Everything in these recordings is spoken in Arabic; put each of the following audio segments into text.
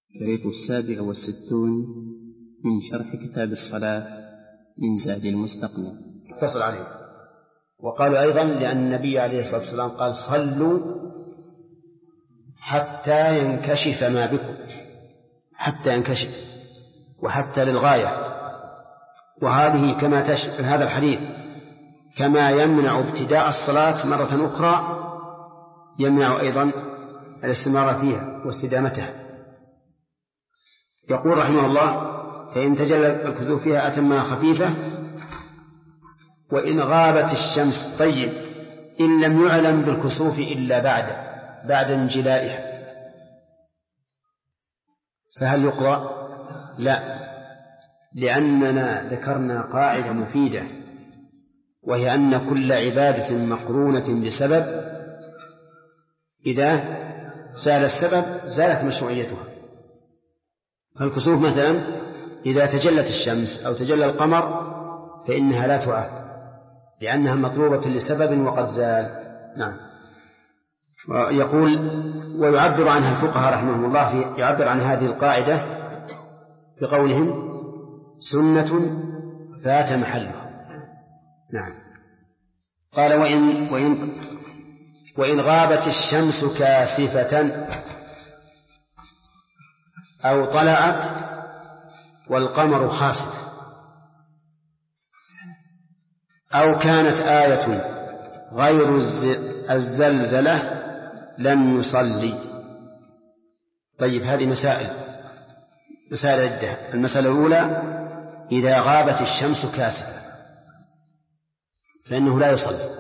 الشريط 67 من شرح كتاب الصلاة من زاد المستقنع. اتصل عليه. وقالوا أيضا لأن النبي عليه الصلاة والسلام قال صلوا حتى ينكشف ما بكم، حتى ينكشف وحتى للغاية. وهذه كما هذا الحديث كما يمنع ابتداء الصلاة مرة أخرى يمنع أيضا الاستمرار فيها واستدامتها. يقول رحمه الله: فإن تجلى الكسوف فيها أتمها خفيفة، وإن غابت الشمس طيب إن لم يعلم بالكسوف إلا بعد انجلائها فهل يقرأ؟ لا، لأننا ذكرنا قاعدة مفيدة، وهي أن كل عبادة مقرونة بسبب إذا زال السبب زالت مشروعيتها. فالكسوف مثلا إذا تجلت الشمس أو تجلى القمر فإنها لا تعاد لأنها مطلوبة لسبب وقد زال. نعم. يقول: ويعبر عنها الفقهاء رحمهم الله يعبر عن هذه القاعدة بقولهم: سنة فات محلها. نعم. قال: وإن غابت الشمس كاسفة أو طلعت والقمر خاسف أو كانت آية غير الزلزلة لم يصلي. طيب، هذه مسائل عدة. المسألة الأولى: إذا غابت الشمس كاسفة فإنه لا يصلي.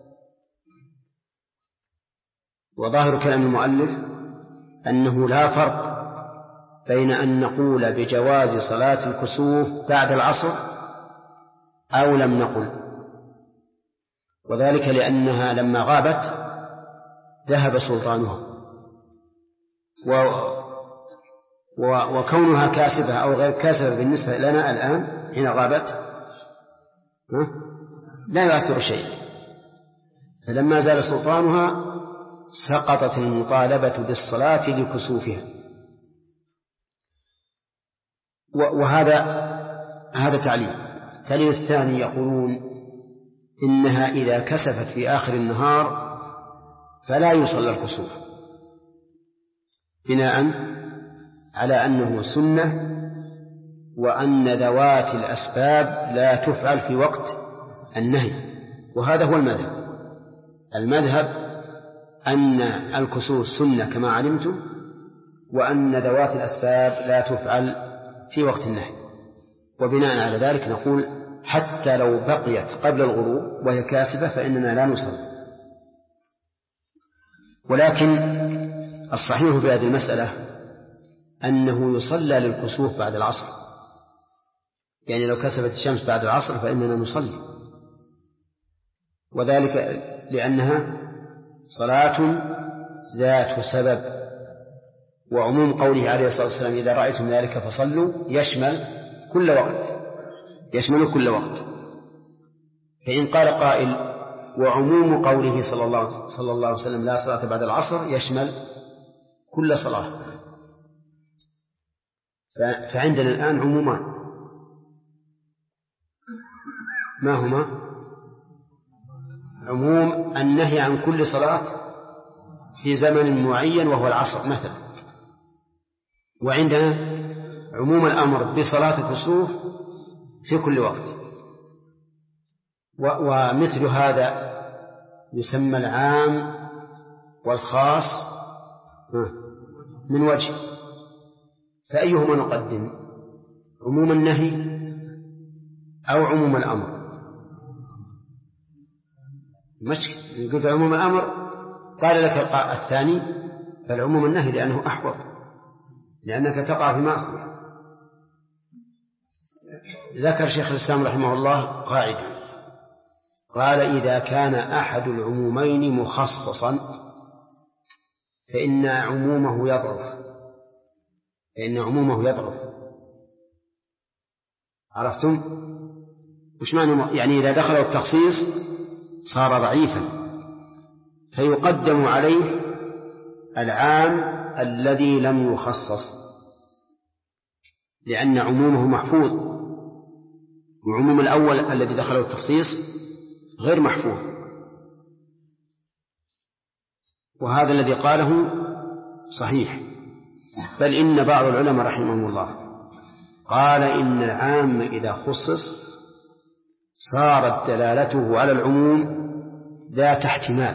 وظاهر كلام المؤلف أنه لا فرق بين أن نقول بجواز صلاة الكسوف بعد العصر أو لم نقل، وذلك لأنها لما غابت ذهب سلطانها، وكونها كاسبة أو غير كاسبة بالنسبة لنا الآن حين غابت لا يؤثر شيء. فلما زال سلطانها سقطت المطالبة بالصلاة لكسوفها. وهذا تعليل. التعليل الثاني يقولون إنها إذا كسفت في آخر النهار فلا يصلى الكسوف، بناء على أنه سنة، وأن ذوات الأسباب لا تفعل في وقت النهي. وهذا هو المذهب أن الكسوف سنة كما علمتم، وأن ذوات الأسباب لا تفعل في وقت النهي. وبناء على ذلك نقول حتى لو بقيت قبل الغروب وهي كاسبة فإننا لا نصلي. ولكن الصحيح في هذه المسألة أنه يصلى للكسوف بعد العصر، يعني لو كسفت الشمس بعد العصر فإننا نصلي، وذلك لأنها صلاة ذات سبب. وعموم قوله عليه الصلاة والسلام: إذا رأيتم ذلك فصلوا، يشمل كل وقت. فإن قال قائل: وعموم قوله صلى الله عليه وسلم لا صلاة بعد العصر يشمل كل صلاة، فعندنا الآن عمومان. ما هما؟ عموم النهي عن كل صلاة في زمن معين وهو العصر مثلا، وعندنا عموم الأمر بصلاة الكسوف في كل وقت. ومثل هذا يسمى العام والخاص من وجه. فأيهما نقدم؟ عموم النهي أو عموم الأمر؟ قلت عموم الأمر قال لك الثاني، فالعموم النهي لأنه أحوط، لأنك تقع في معصية. ذكر شيخ الإسلام رحمه الله قاعدة، قال: إذا كان أحد العمومين مخصصا فإن عمومه يضعف. عرفتم؟ وش معنى؟ يعني إذا دخل التخصيص صار ضعيفا، فيقدم عليه العام الذي لم يخصص. لأن عمومه محفوظ، وعموم الأول الذي دخله التخصيص غير محفوظ. وهذا الذي قاله صحيح، بل إن بعض العلماء رحمهم الله قال إن العام إذا خصص صارت دلالته على العموم ذات احتمال،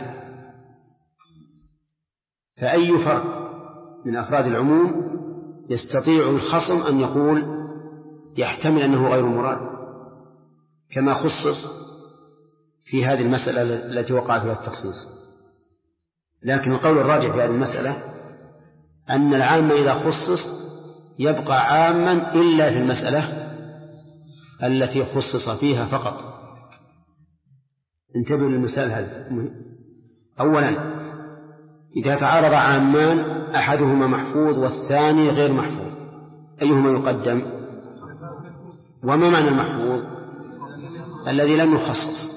فأي فرد من أفراد العموم يستطيع الخصم أن يقول يحتمل أنه غير مراد، كما خصص في هذه المسألة التي وقع فيها التخصيص. لكن القول الراجح في هذه المسألة أن العام إذا خصص يبقى عاما إلا في المسألة التي خصص فيها فقط. انتبهوا للمسائل هذه. أولا، إذا تعارض عامان أحدهما محفوظ والثاني غير محفوظ، أيهما يقدم؟ وما معنى المحفوظ؟ الذي لم يخصص،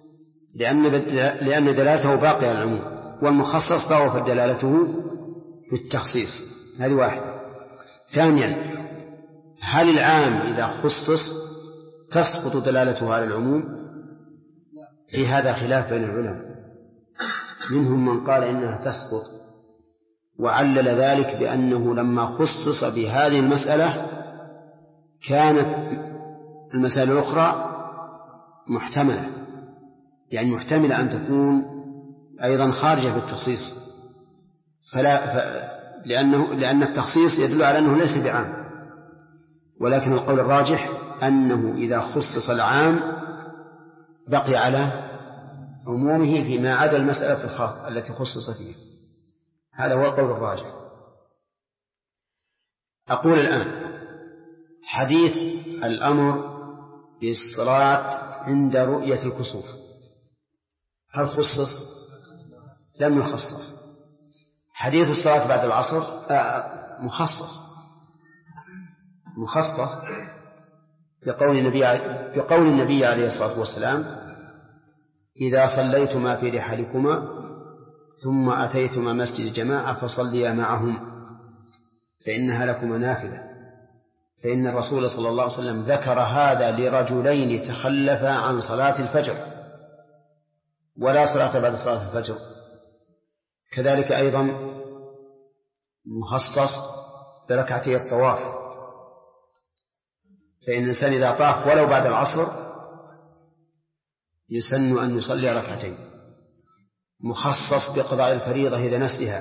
لأن دلالته باقية على العموم، والمخصص ضعفت دلالته في التخصيص. هذه واحدة. ثانيا، هل العام إذا خصص تسقط دلالته على العموم؟ في هذا خلاف بين العلماء، منهم من قال إنها تسقط وعلل ذلك بأنه لما خصص بهذه المسألة كانت المسائل الأخرى محتملة، يعني محتملة أن تكون أيضا خارجة في التخصيص، لأن التخصيص يدل على أنه ليس بعام. ولكن القول الراجح أنه إذا خصص العام بقي على عمومه فيما عدا المسألة الخاصة التي خصص فيها. هذا هو القول الراجح. أقول الآن حديث الأمر بالصلاة عند رؤية الكسوف هل خصص؟ لم يخصص. حديث الصلاة بعد العصر مخصص بقول النبي عليه الصلاة والسلام: إذا صليتما في رحالكما ثم أتيتما مسجد الجماعة فصليا معهم فإنها لكما نافلة. فإن الرسول صلى الله عليه وسلم ذكر هذا لرجلين تخلفا عن صلاة الفجر ولا صلاة بعد صلاة الفجر. كذلك أيضا مخصص بركعتي الطواف، فإن الإنسان إذا طاف ولو بعد العصر يسن أن يصلي ركعتين. مخصص بقضاء الفريضة إذا نسيها،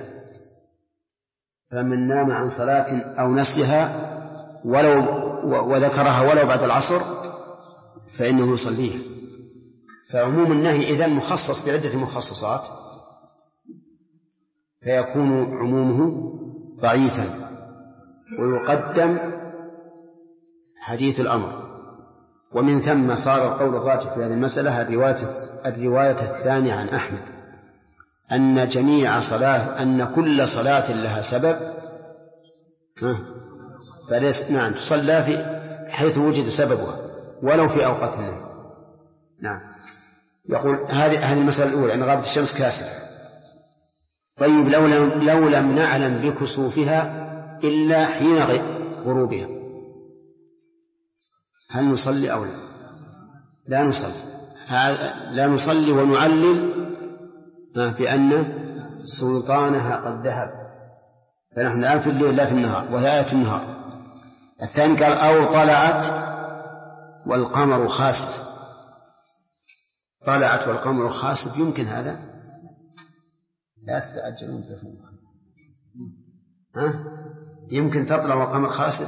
فمن نام عن صلاة أو نسيها وذكرها ولو بعد العصر فإنه يصليها. فعموم النهي إذن مخصص بعدة مخصصات، فيكون عمومه ضعيفا، ويقدم حديث الأمر. ومن ثم صار القول الراجح في هذه المسألة الرواية الثانية عن أحمد أن كل صلاة لها سبب تصلى في حيث وجد سببها ولو في أوقات النهي. نعم. يقول هذه المسألة الأولى أن غابة الشمس كاسفة. طيب لو لم نعلم بكسوفها إلا حين غروبها هل نصلي أو لا؟ لا نصلي ونعلل بأن سلطانها قد ذهب، فنحن الآن في الليل لا في النهار، وهي آية النهار. الثاني قال أو طلعت والقمر خاسف. طلعت والقمر خاسف يمكن هذا؟ لا تتعجلون تفهمون. يمكن تطلع والقمر خاسف؟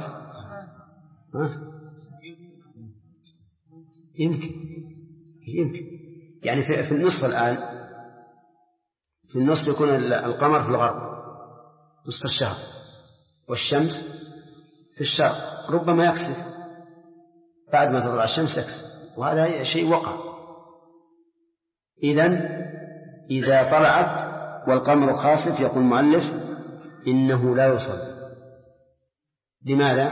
يمكن يعني في النصف الآن، في النصف يكون القمر في الغرب نصف الشهر والشمس في الشرق، ربما يكسف بعد ما تطلع الشمس يكسف، وهذا شيء وقع. إذا طلعت والقمر خاسف يقول المؤلف إنه لا يصلي. لماذا؟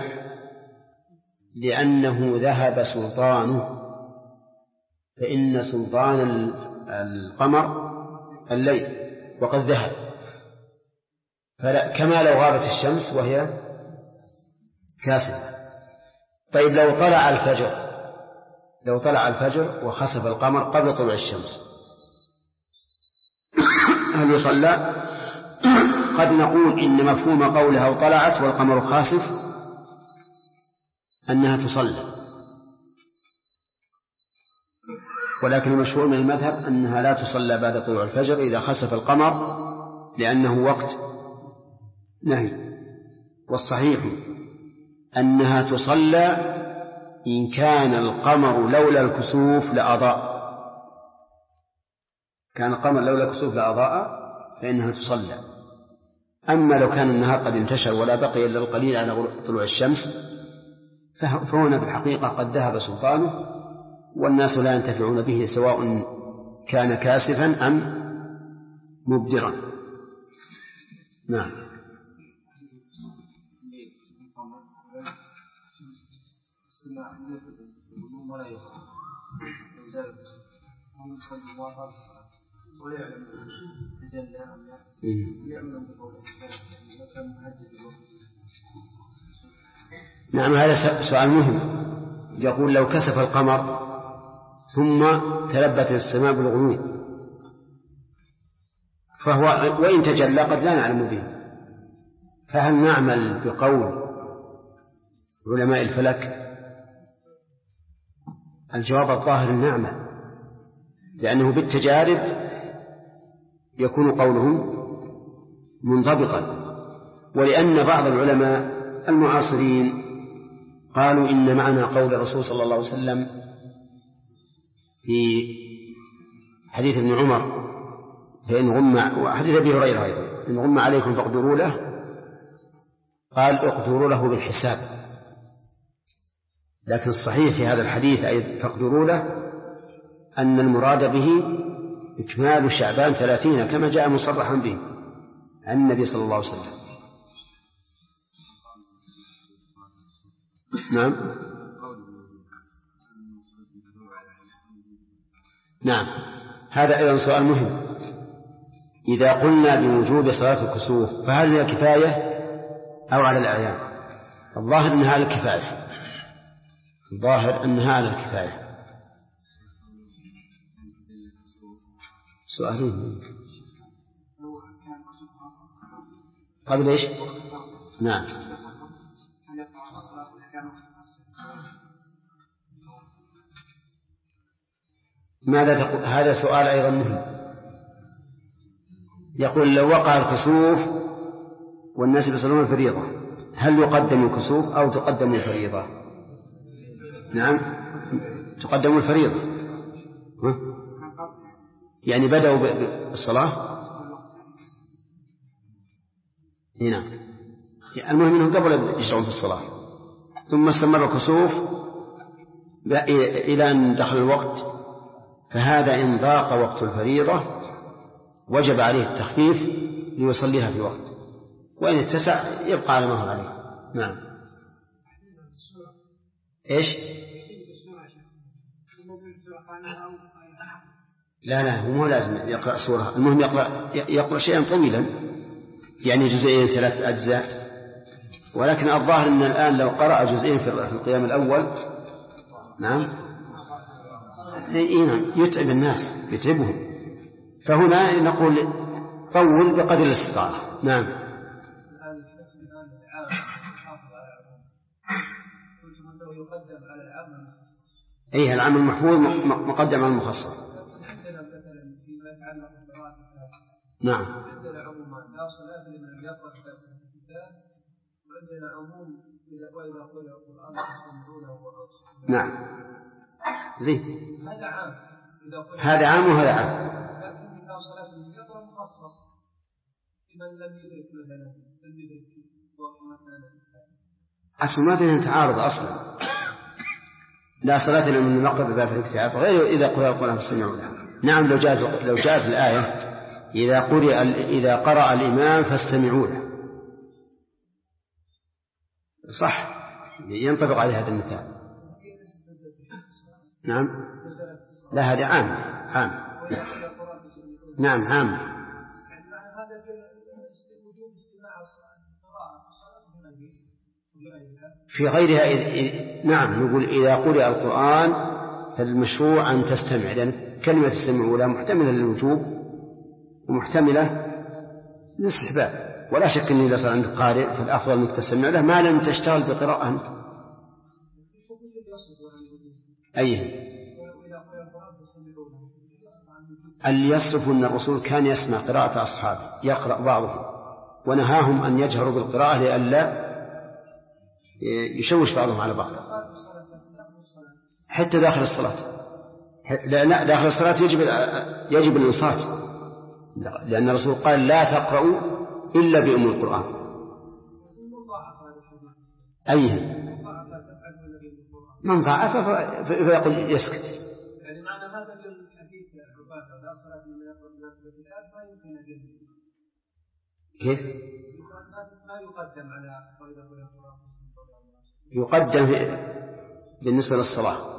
لأنه ذهب سلطانه، فإن سلطان القمر الليل وقد ذهب، كما لو غابت الشمس وهي كاسفة. طيب لو طلع الفجر وخسف القمر قبل طلوع الشمس هل يصلى؟ قد نقول إن مفهوم قولها وطلعت والقمر خاسف أنها تصلى، ولكن المشهور من المذهب أنها لا تصلى بعد طلوع الفجر إذا خسف القمر لأنه وقت نهي. والصحيح أنها تصلى إن كان القمر لولا الكسوف لأضاء، كان القمر لولا الكسوف لأضاء فإنها تصلى. أما لو كان النهار قد انتشر ولا بقي إلا القليل على طلوع الشمس فهنا في الحقيقة قد ذهب سلطانه والناس لا ينتفعون به سواء كان كاسفا أم مبدرا. نعم. نعم هذا سؤال مهم. يقول لو كسف القمر ثم تلبت السماء بالغيوم فهو وإن تجلى قد لا نعلم به، فهل نعمل بقول علماء الفلك؟ الجواب الظاهر نعمل، لأنه بالتجارب يكون قولهم منضبطا، ولأن بعض العلماء المعاصرين قالوا إن معنى قول الرسول صلى الله عليه وسلم في حديث ابن عمر فإن غم، وحديث أبي هريرة أيضا، إن غم عليكم فاقدروا له، قال اقدروا له بالحساب، لكن الصحيح في هذا الحديث أي فاقدروا له أن المراد به إكمال شعبان 30 كما جاء مصرحا به عن النبي صلى الله عليه وسلم. نعم هذا أيضا سؤال مهم. إذا قلنا بوجوب صلاة الكسوف فهل هي كفاية أو على الأعيان؟ الظاهر أنها على الكفاية، الظاهر أنها على الكفاية. سؤالين قبل إيش؟ نعم ماذا تقول؟ هذا سؤال أيضا مهم. يقول لو وقع الكسوف والناس يصلون الفريضة هل يقدم الكسوف أو تقدم الفريضة؟ نعم تقدم الفريضة. يعني بدأوا بالصلاة. نعم المهم أنهم قبل يشرعون في الصلاة ثم استمر الكسوف إلى أن دخل الوقت، فهذا إن ضاق وقت الفريضة وجب عليه التخفيف ليصليها في وقت، وإن اتسع يبقى على ما هو عليه. نعم إيش؟ لا هو مو لازم يقرأ سورة، المهم يقرأ شيئا طويلا يعني جزئين 3 أجزاء، ولكن الظاهر أن الآن لو قرأ جزئين في القيام الأول نعم يتعب الناس يتعبهم، فهنا نقول طول بقدر الاستطاعة. نعم أيها العام المحفوظ مقدم على المخصص. نعم عندنا عموما لا صلاة لمن يقرأ الكتاب، وعندنا عموم وإذا قرأ القرآن فاستمعوا له. نعم زين هذا عام، هذا عام وهذا عام، لكن لا صلاة لمن يقرأ مخصص لمن لم يدرك مثلا لم يدرك وقت مثلا أصل ما فيها تعارض أصلا. لا صلاة لمن يقرأ بذات الاكتئاب غير إذا قرأ القرآن فاستمعوا له. نعم لو جاءت الآية إذا قرأ الإمام فاستمعوا له صح ينطبق عليه هذا المثال. نعم لا هذا عام نعم عام. في غيرها نعم نقول إذا قرأ القرآن فالمشروع أن تستمع، لأن كلمة السمع أولى محتملة للوجوب ومحتملة للاستحباب، ولا شك أن إذا صار عندك قارئ فالأفضل أنك تستمع له ما لم تشتغل بقراءة أنت. أيه اللي يصف أن الرسول كان يسمع قراءة أصحابه يقرأ بعضهم ونهاهم أن يجهروا بالقراءة لئلا يشوش بعضهم على بعض حتى داخل الصلاة. لا داخل الصلاة يجب الإنصات، لأن الرسول قال لا تقرأوا إلا بأم القرآن. أيه من ضعف فيقول يسكت. يعني معنى هذا في الحديث عبادة لا صلاة من يقرأ الناس بالكتاب ما يمكن أجل. كيف؟ ما يقدم على القرآن. يقدم بالنسبة للصلاة.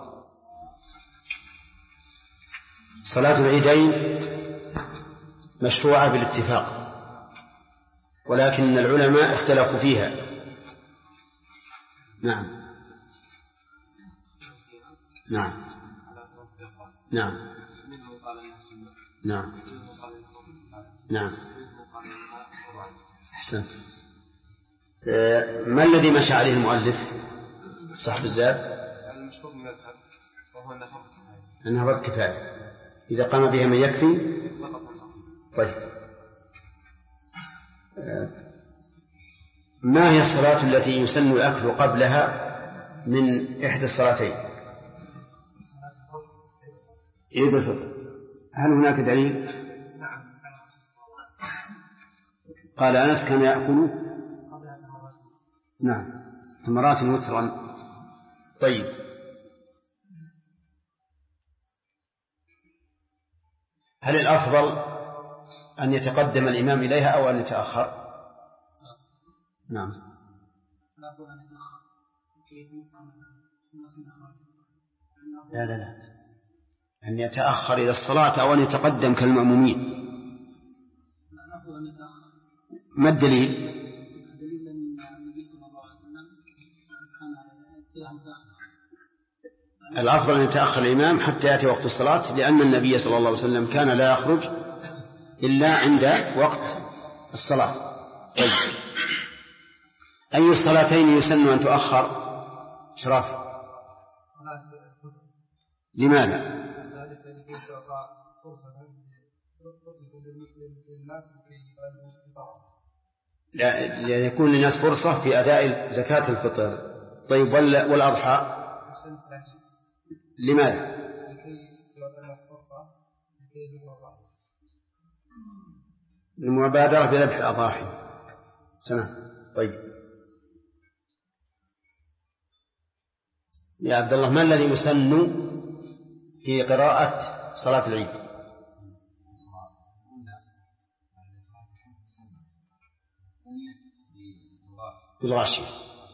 صلاة العيدين مشروعة بالاتفاق، ولكن العلماء اختلفوا فيها. نعم نعم نعم نعم نعم أحسنت. ما الذي مشى عليه المؤلف صاحب الزاد؟ المشهور من المذهب وهو أنها فرض كفاية إذا قام بها من يكفي. طيب ما هي الصلاة التي يسن الأكل قبلها من إحدى الصلاتين؟ عيد الفطر. هل هناك دليل؟ قال أنس كان يأكل نعم تمرات وترا. طيب هل الأفضل أن يتقدم الإمام إليها أو أن يتأخر؟ نعم لا أن يتأخر إلى الصلاة أو أن يتقدم كالمأمومين. ما الدليل؟ الدليل أن النبي صلى الله عليه وسلم كان الأفضل أن يتأخر الإمام حتى يأتي وقت الصلاة، لأن النبي صلى الله عليه وسلم كان لا يخرج إلا عند وقت الصلاة. طيب أي الصلاتين يسن أن تؤخر؟ شرافي لماذا؟ ليكون للناس فرصة في أداء زكاة الفطر. طيب والأضحى لماذا؟ المبادرة بذبح الأضاحي. تمام. طيب يا عبد الله ما الذي يسن في قراءة صلاة العيد؟ بالغاشية.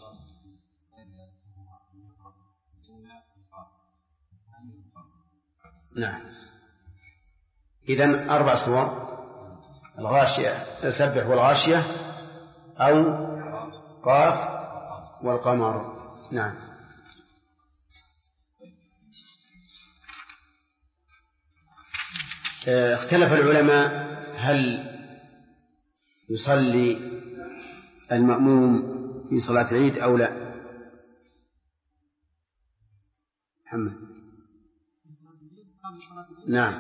نعم إذن 4 صور: الغاشية سبح والغاشية أو قاف والقمر. نعم. اختلف العلماء هل يصلي المأموم في صلاة العيد أو لا. محمد. نعم.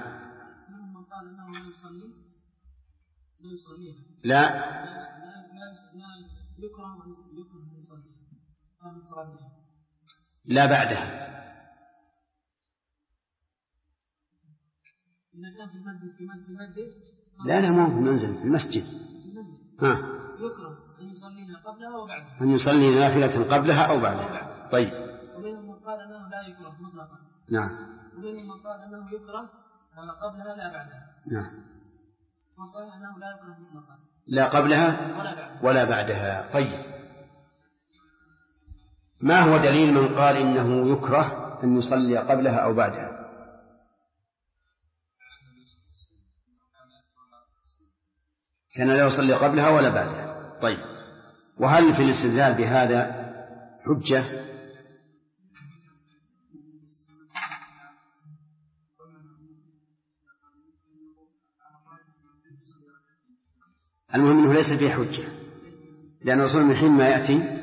لا لا بعدها. لا مو في المنزل، في المسجد. يكره أن يصليها قبلها وبعدها. أن يصلي نافلة قبلها أو بعدها. طيب. ومنهم من قال أنه لا يكره مطلقا. نعم. ومنهم من قال أنه يكره قبلها لا بعدها. نعم. وقال أنه لا يكره مطلقا. لا قبلها ولا بعدها. طيب ما هو دليل من قال إنه يكره أن يصلي قبلها أو بعدها؟ كان لا يصلي قبلها ولا بعدها. طيب وهل في الاستدلال بهذا حجة. المهم أنه ليس فيه حجة، لأن الرسول من حين ما يأتي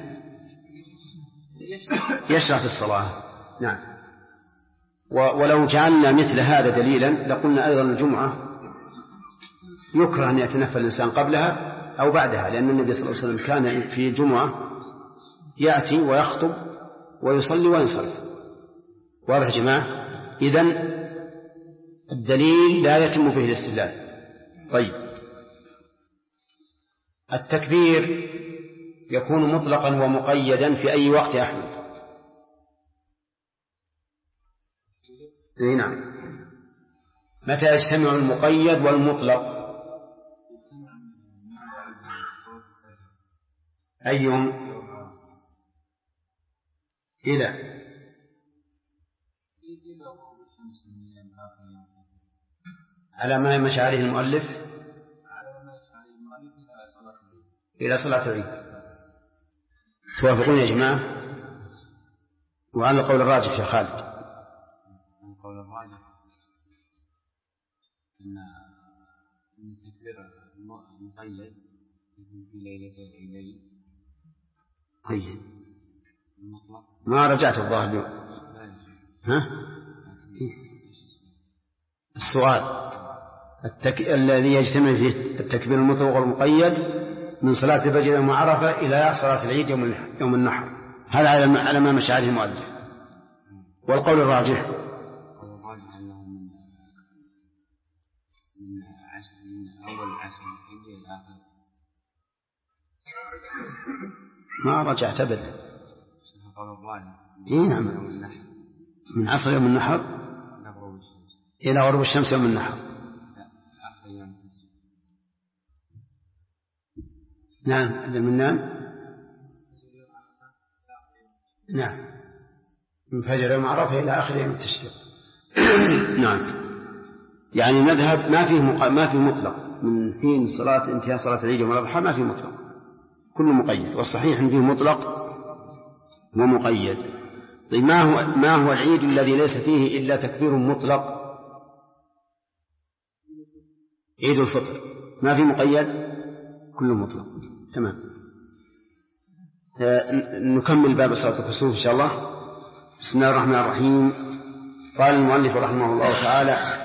يشرع في الصلاة. نعم. ولو جعلنا مثل هذا دليلا لقلنا أيضا الجمعة يكره أن يتنفل الإنسان قبلها أو بعدها، لأن النبي صلى الله عليه وسلم كان في الجمعة يأتي ويخطب ويصلي وينصرف. واضح يا جماعة؟ إذن الدليل لا يتم به الاستدلال. طيب، التكبير يكون مطلقا ومقيدا في أي وقت يا أحمد؟ نعم. متى يجتمع المقيد والمطلق؟ أيهم؟ إلى على ما يمشي عليه المؤلف إلى صلاة العيد. توافقون يا جماعة؟ وعلى القول الراجح يا خالد. القول الراجح أن التكبير المقيد في ليلة العيدين. طيب، ما رجعت الظاهر اليوم. ها؟ السؤال الذي يجتمع فيه التكبير المطلق والمقيد من صلاة الفجر يوم عرفة إلى صلاة العيد يوم النحر، هذا على ما مشى عليه المؤلف. والقول الراجح أنه من أول عشر إلى آخر. ما رجعت أبدا. القول الراجح نعم، من عصر يوم النحر إلى غروب الشمس يوم النحر. نعم، هذا من نعم من فجر يوم عرفة إلى آخر يوم التشريق. نعم، يعني مذهب ما فيه مطلق من حين انتهاء صلاة العيد يوم الأضحى، ما فيه مطلق، كله مقيد. والصحيح أن فيه مطلق ومقيد. طيب، ما هو العيد الذي ليس فيه إلا تكبير مطلق؟ عيد الفطر ما فيه مقيد، كله مطلق. تمام. نكمل باب صلاة الكسوف إن شاء الله. بسم الله الرحمن الرحيم. قال المؤلف رحمه الله تعالى: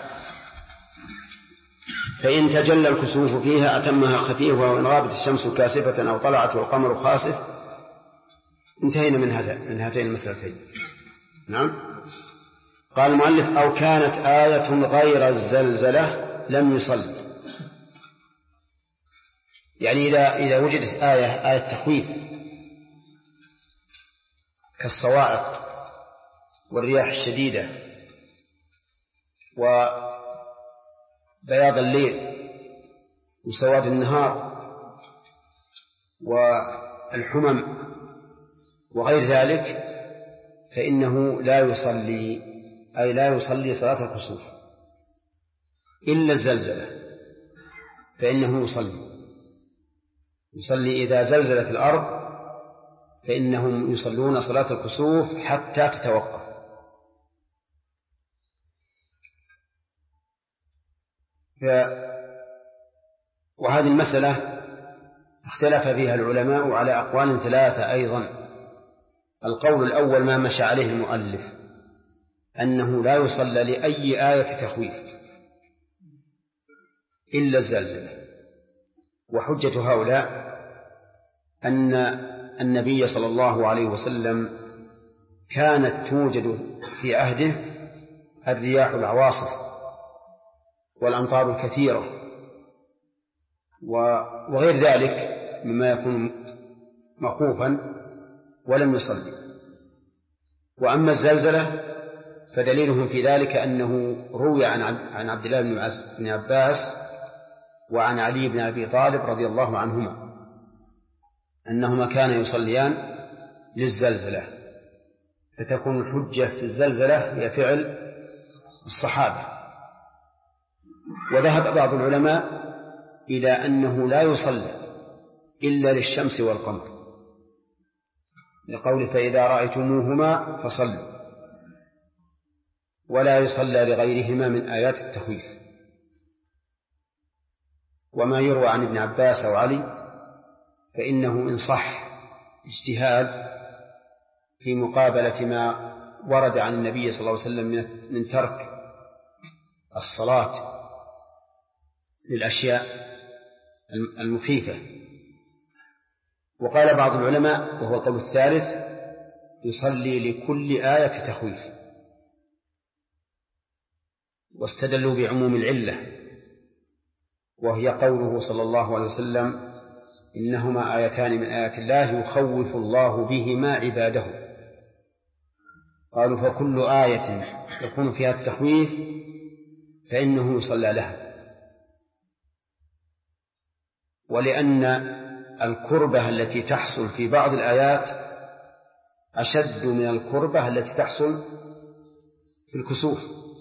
فإن تجلى الكسوف فيها أتمها خفيف، وإن غابت الشمس كاسفة أو طلعت والقمر خاسف. انتهينا من هاتين المسألتين. نعم. قال المؤلف: أو كانت آية غير الزلزلة لم يصل. يعني إذا وجدت آية تخويف كالصواعق والرياح الشديدة وبياض الليل وسواد النهار والحمم وغير ذلك، فإنه لا يصلي، أي لا يصلي صلاة الكسوف إلا الزلزلة، فإنه يصلي إذا زلزلت الأرض، فإنهم يصلون صلاة الكسوف حتى تتوقف. وهذه المسألة اختلف فيها العلماء على أقوال ثلاثة أيضا. القول الأول ما مشى عليه المؤلف، أنه لا يصلى لأي آية تخويف إلا الزلزلة. وحجة هؤلاء أن النبي صلى الله عليه وسلم كانت توجد في عهده الرياح العواصف والأمطار الكثيرة وغير ذلك مما يكون مخوفا، ولم يصلي. وأما الزلزلة فدليلهم في ذلك أنه روي عن عبد الله بن عباس وعن علي بن أبي طالب رضي الله عنهما أنهما كانا يصليان للزلزلة، فتكون الحجة في الزلزلة هي فعل الصحابة. وذهب بعض العلماء إلى أنه لا يصلى إلا للشمس والقمر، لقول فإذا رأيتموهما فصلوا، ولا يصلى لغيرهما من آيات التخويف. وما يروى عن ابن عباس أو علي فإنه إن صح اجتهاد في مقابلة ما ورد عن النبي صلى الله عليه وسلم من ترك الصلاة للأشياء المخيفة. وقال بعض العلماء وهو القول الثالث يصلي لكل آية تخويف، واستدلوا بعموم العلة وهي قوله صلى الله عليه وسلم إنهما آيتان من آيات الله يخوف الله بهما عباده. قالوا فكل آية يكون فيها التخويف فإنه يصلى لها. ولأن الكربة التي تحصل في بعض الآيات أشد من الكربة التي تحصل في الكسوف.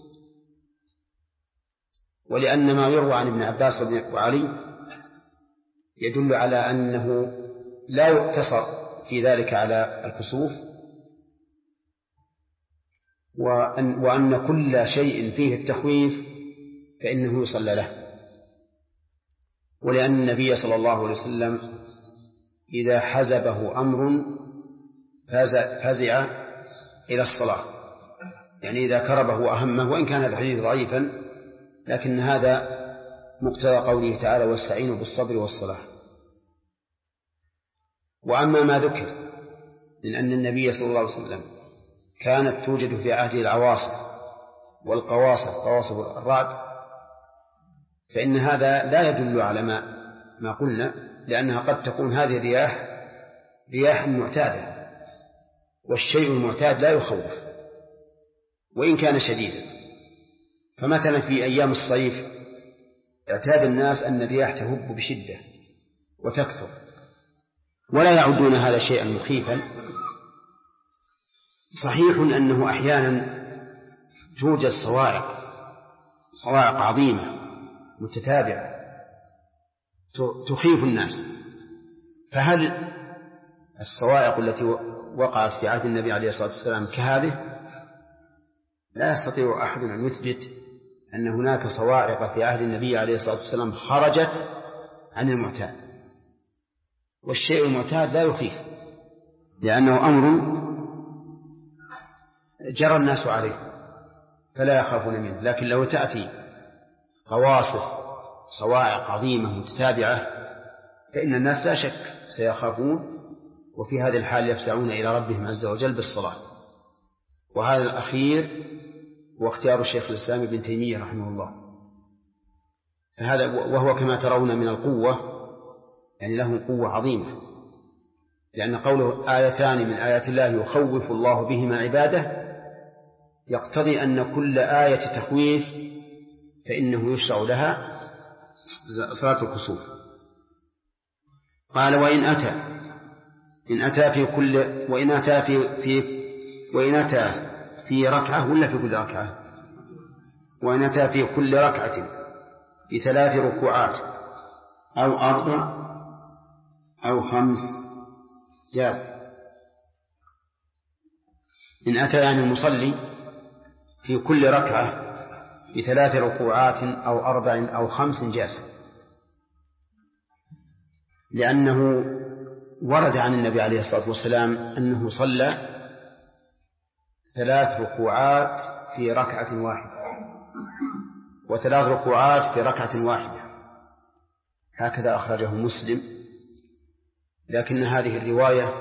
ولأن ما يروى عن ابن عباس وعلي يدل على أنه لا يقتصر في ذلك على الكسوف، وأن كل شيء فيه التخويف فإنه يصلى له. ولأن النبي صلى الله عليه وسلم إذا حزبه أمر فزع إلى الصلاة، يعني إذا كربه وأهمه، وإن كان هذا الحديث ضعيفا لكن هذا مقتضى قوله تعالى واستعينوا بالصبر والصلاة. وأما ما ذكر من أن النبي صلى الله عليه وسلم كانت توجد في عهده العواصف والقواصف، قواصف الرعد، فإن هذا لا يدل على ما قلنا، لأنها قد تكون هذه الرياح رياح معتادة، والشيء المعتاد لا يخوف وإن كان شديدا. فمثلا في أيام الصيف اعتاد الناس أن الرياح تهب بشدة وتكثر، ولا يعدون هذا شيئا مخيفا. صحيح أنه أحيانا توجد صواعق عظيمة متتابعة تخيف الناس، فهل الصواعق التي وقعت في عهد النبي عليه الصلاة والسلام كهذه؟ لا يستطيع أحد أن يثبت أن هناك صواعق في عهد النبي عليه الصلاة والسلام خرجت عن المعتاد. والشيء المعتاد لا يخيف، لأنه أمر جرى الناس عليه فلا يخافون منه. لكن لو تأتي قواصف صواعق عظيمة متتابعة فإن الناس لا شك سيخافون، وفي هذه الحال يفزعون إلى ربهم عز وجل بالصلاة. وهذا الأخير هو اختيار الشيخ الإسلام ابن تيمية رحمه الله، فهذا وهو كما ترون من القوة، يعني له قوة عظيمة، لأن قوله آيتان من آيات الله يخوف الله بهما عباده يقتضي أن كل آية تخويف فإنه يشرع لها صلاة الكسوف. قال وإن أتى في ركعة ولا في كل ركعة؟ وإن أتى في كل ركعة ب3 ركوعات أو 4 أو 5 جاز. إن أتى يعني المصلي في كل ركعة ب3 ركوعات أو 4 أو 5 جاز، لأنه ورد عن النبي عليه الصلاة والسلام أنه صلى 3 ركوعات في ركعة واحدة، و3 ركوعات في ركعة واحدة، هكذا أخرجه مسلم. لكن هذه الرواية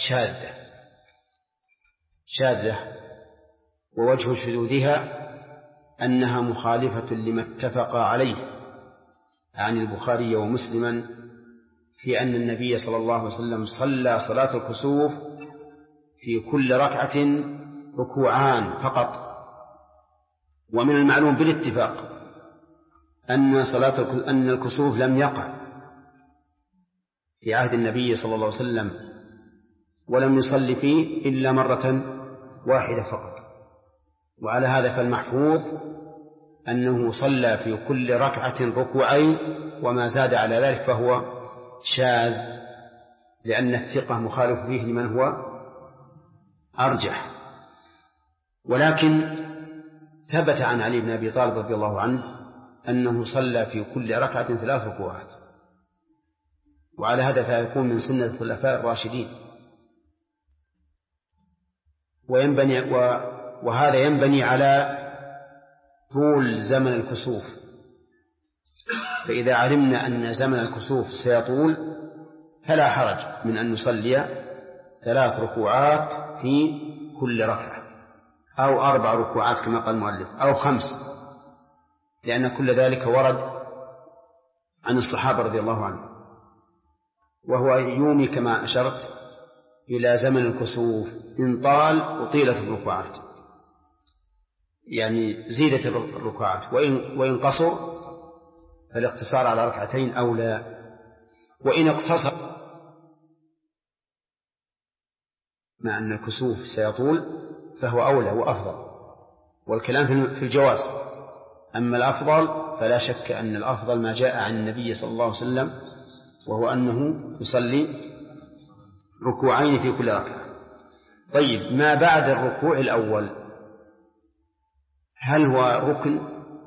شاذة، ووجه شذوذها أنها مخالفة لما اتفق عليه عن البخاري ومسلما في أن النبي صلى الله عليه وسلم صلى صلاة الكسوف في كل ركعة ركوعان فقط. ومن المعلوم بالاتفاق أن الكسوف لم يقع في عهد النبي صلى الله عليه وسلم، ولم يصلي فيه إلا مرة واحدة فقط. وعلى هذا فالمحفوظ أنه صلى في كل ركعة ركوعين، وما زاد على ذلك فهو شاذ، لأن الثقة مخالف فيه لمن هو أرجح. ولكن ثبت عن علي بن أبي طالب رضي الله عنه أنه صلى في كل ركعة 3 ركوعات، وعلى هذا فيكون من سنة الخلفاء الراشدين. وهذا ينبني على طول زمن الكسوف، فإذا علمنا أن زمن الكسوف سيطول فلا حرج من أن نصلي 3 ركوعات في كل ركعة، أو 4 ركوعات كما قال المؤلف، أو 5، لأن كل ذلك ورد عن الصحابة رضي الله عنهم. وهو يومي كما أشرت إلى زمن الكسوف، إن طال أطيلت الركوعات، يعني زيدت الركوعات، وإن قصر فالاقتصار على 2 أولى. وإن اقتصر مع أن الكسوف سيطول فهو أولى وأفضل، والكلام في الجواز. أما الأفضل فلا شك أن الأفضل ما جاء عن النبي صلى الله عليه وسلم، وهو أنه يصلي 2 ركوعين في كل ركعة. طيب، ما بعد الركوع الأول هل هو ركن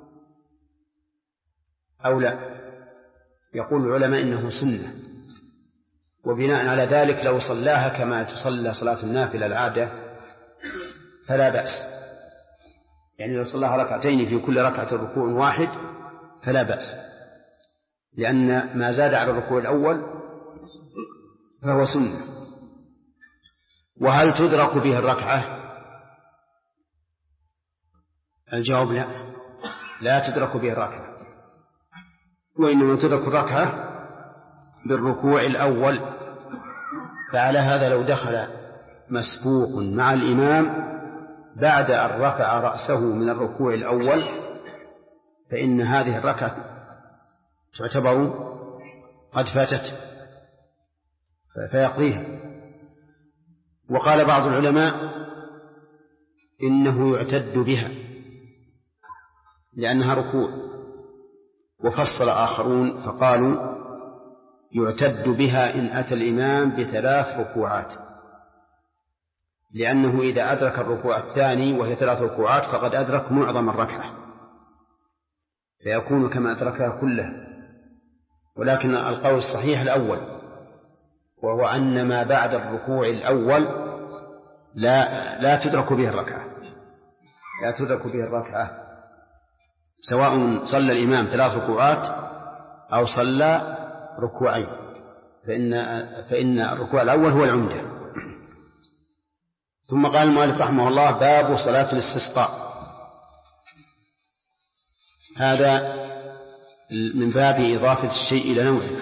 أو لا؟ يقول العلماء إنه سنة، وبناء على ذلك لو صلاها كما تصلى صلاة النافلة العادة فلا بأس، يعني لو صلاها 2 ركعتين في كل ركعة ركوع واحد فلا بأس، لأن ما زاد على الركوع الأول فهو سنة. وهل تدرك به الركعة؟ الجواب لا تدرك به الركعة، وإنما تدرك الركعة بالركوع الأول. فعلى هذا لو دخل مسبوق مع الإمام بعد أن رفع رأسه من الركوع الأول فإن هذه الركعة تعتبر قد فاتت فيقضيها. وقال بعض العلماء إنه يعتد بها لأنها ركوع، وفصل آخرون فقالوا يعتد بها إن أتى الإمام ب3 ركوعات، لأنه إذا أدرك الركوع الثاني وهي 3 ركوعات فقد أدرك معظم الركعة فيكون كما أدركها كلها. ولكن القول الصحيح الأول، وهو أن ما بعد الركوع الأول لا تدرك به الركعة، لا تدرك به الركعة، سواء صلى الإمام 3 ركوعات أو صلى ركوعين، فإن الركوع الأول هو العمدة. ثم قال المؤلف رحمه الله: باب صلاة الاستسقاء. هذا من باب إضافة الشيء إلى نوعه،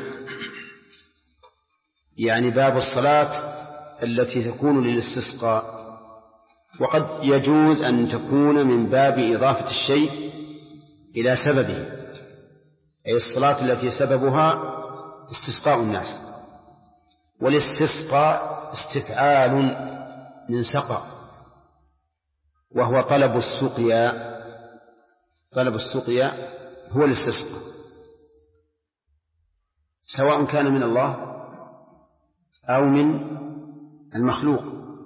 يعني باب الصلاة التي تكون للاستسقاء، وقد يجوز أن تكون من باب إضافة الشيء إلى سببه، أي الصلاة التي سببها استسقاء الناس. والاستسقاء استفعال من سقى، وهو طلب السقيا. طلب السقيا هو الاستسقاء، سواء كان من الله أو من المخلوق.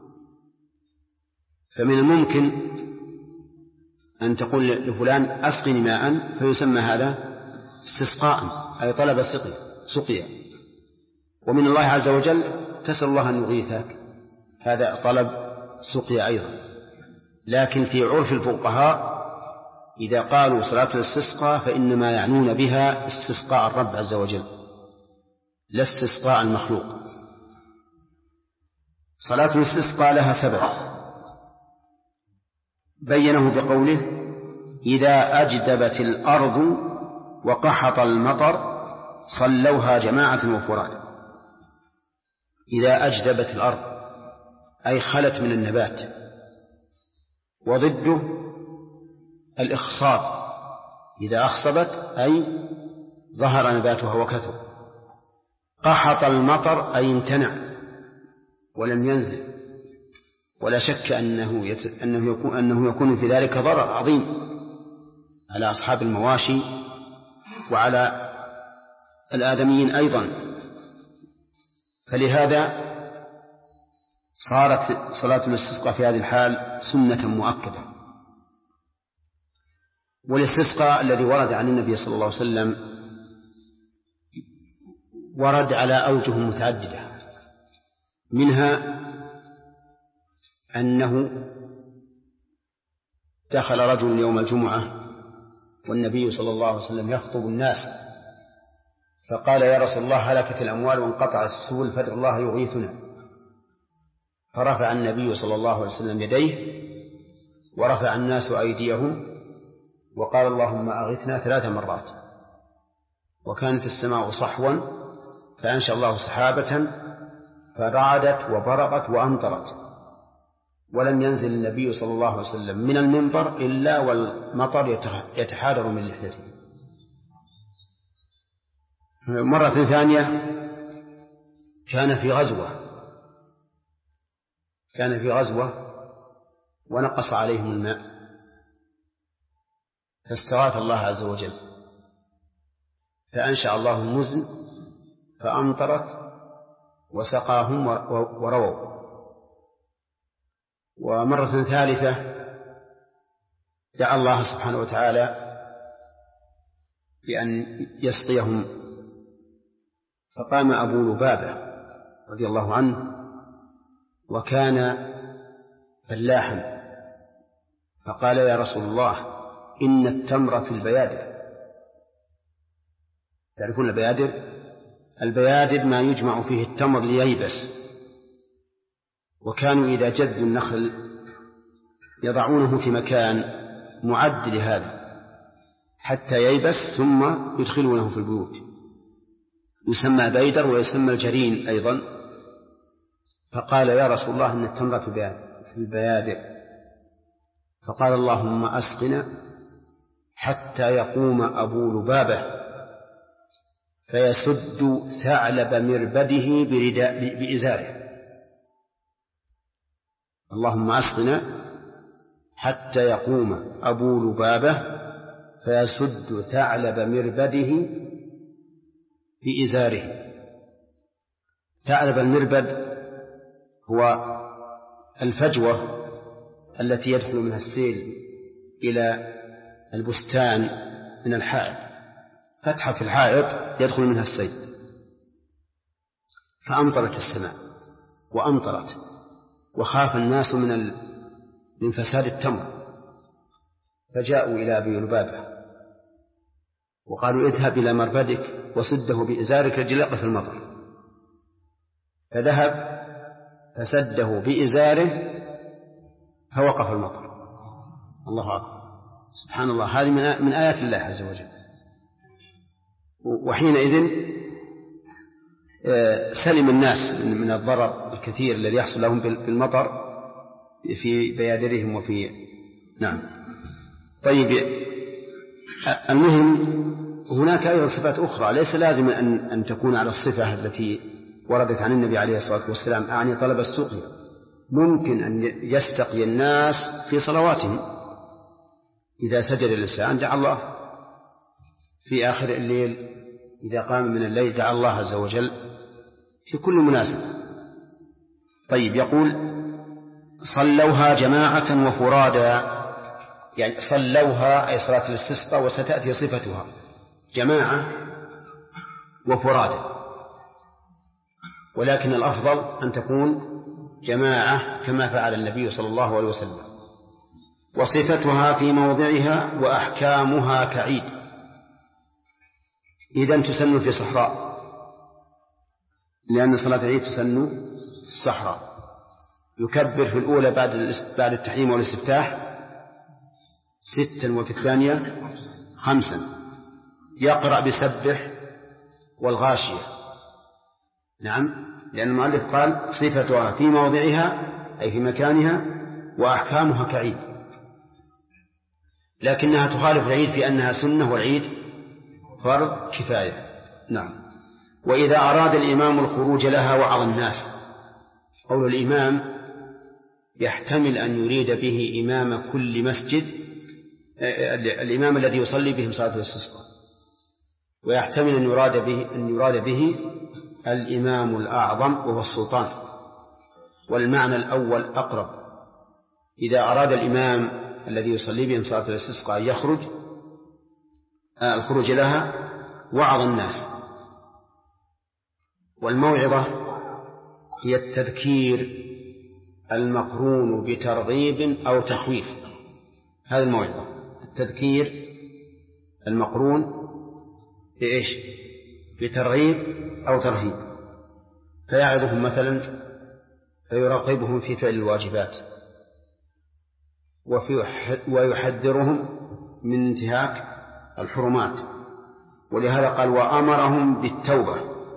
فمن الممكن أن تقول لفلان أسقني ماء فيسمى هذا استسقاء، أي طلب سقيا. ومن الله عز وجل تسأل الله أن يغيثك، هذا طلب سقيا أيضا. لكن في عرف الفقهاء إذا قالوا صلاة الاستسقاء فإنما يعنون بها استسقاء الرب عز وجل لا استسقاء المخلوق. صلاة الاستسقاء لها سبب بينه بقوله: إذا أجدبت الأرض وقحط المطر صلوها جماعة وفراد. إذا أجدبت الأرض أي خلت من النبات، وضده الإخصاب، إذا أخصبت أي ظهر نباتها وكثر. قحط المطر أي امتنع ولم ينزل، ولا شك أنه يكون في ذلك ضرر عظيم على أصحاب المواشي وعلى الآدميين أيضا. فلهذا صارت صلاة الاستسقاء في هذه الحال سنة مؤكدة. والاستسقاء الذي ورد عن النبي صلى الله عليه وسلم ورد على أوجه متعددة، منها أنه دخل رجل يوم الجمعة والنبي صلى الله عليه وسلم يخطب الناس فقال: يا رسول الله، هلكت الأموال وانقطع السبل فادع الله يغيثنا. فرفع النبي صلى الله عليه وسلم يديه ورفع الناس أيديهم وقال: اللهم أغثنا 3 مرات. وكانت السماء صحوا فأنشأ الله سحابة فرعدت وبرقت وأمطرت، ولم ينزل النبي صلى الله عليه وسلم من المنبر إلا والمطر يتحادر من لحيته. مرة ثانية كان في غزوة ونقص عليهم الماء فاستغاث الله عز وجل فأنشأ الله المزن فأمطرت وسقاهم ورووا. ومرة ثالثة دعا الله سبحانه وتعالى بأن يسقيهم فقام أبو لبابة رضي الله عنه وكان فلاحا فقال: يا رسول الله، إن التمر في البيادر. تعرفون البيادر؟ البيادر ما يجمع فيه التمر لييبس، وكانوا إذا جذوا النخل يضعونه في مكان معد لهذا حتى ييبس ثم يدخلونه في البيوت، يسمى بيدر ويسمى الجرين أيضا. فقال: يا رسول الله، إن التمر في البيادر. فقال: اللهم أسقنا حتى يقوم أبو لبابة فيسد ثعلب مربده بإزاره. اللهم أسقنا حتى يقوم أبو لبابة فيسد ثعلب مربده بإزاره. ثعلب المربد هو الفجوة التي يدخل منها السيل إلى البستان من الحائط، فتحة في الحائط يدخل منها السيل. فأمطرت السماء وأمطرت وخاف الناس من فساد التمر، فجاءوا إلى أبي لبابة وقالوا: اذهب إلى مربدك وسده بإزارك رجلك في المطر. فذهب فسده بإزاره فوقف المطر. الله أكبر، سبحان الله، هذه من آيات الله عز وجل. وحينئذ سلم الناس من الضرر الكثير الذي يحصل لهم بالمطر في بيادرهم وفي نعم. طيب، المهم هناك أيضا صفات أخرى ليس لازم أن تكون على الصفة التي وردت عن النبي عليه الصلاة والسلام، أعني طلب السقيا. ممكن أن يستقي الناس في صلواتهم، إذا سجد الإنسان دعا الله في آخر الليل، إذا قام من الليل دعا الله عز وجل في كل مناسبة. طيب، يقول: صلوها جماعة وفرادا، يعني صلوها أي صلاة الاستسقاء، وستأتي صفتها جماعة وفرادا، ولكن الأفضل أن تكون جماعة كما فعل النبي صلى الله عليه وسلم. وصفتها في موضعها وأحكامها كعيد. إذن تسن في صحراء، لأن صلاة العيد تسن في الصحراء. يكبر في الأولى بعد التحريم والاستفتاح 6 وفي الثانية 5. يقرأ بسبح والغاشية. نعم، لأن المؤلف قال: صفتها في موضعها أي في مكانها وأحكامها كعيد، لكنها تخالف العيد في أنها سنة والعيد فرض كفاية. نعم. وإذا أراد الإمام الخروج لها وعظ الناس. قول الإمام يحتمل أن يريد به إمام كل مسجد، الإمام الذي يصلي بهم صلاة الاستسقاء، ويحتمل أن يراد به الإمام الأعظم وهو السلطان، والمعنى الأول أقرب. إذا أراد الإمام الذي يصلي بهم صلاة الاستسقاء يخرج الخروج لها وعظ الناس. والموعظة هي التذكير المقرون بترغيب أو تخويف. هذه الموعظة، التذكير المقرون بإيش؟ بترغيب أو ترهيب. فيعظهم مثلا فيراقبهم في فعل الواجبات ويحذرهم من انتهاك الحرمات. ولهذا قال وأمرهم بالتوبة.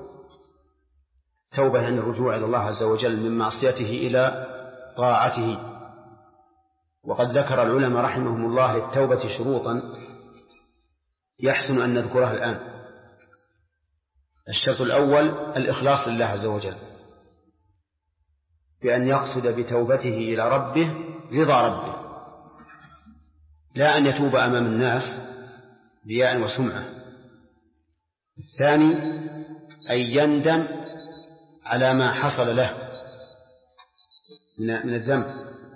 توبة يعني الرجوع إلى الله عز وجل من معصيته إلى طاعته. وقد ذكر العلماء رحمهم الله للتوبة شروطا يحسن أن نذكرها الآن. الشرط الأول الإخلاص لله عز وجل، بأن يقصد بتوبته إلى ربه رضا ربه، لا أن يتوب أمام الناس رياء وسمعة. الثاني أن يندم على ما حصل له من الذنب.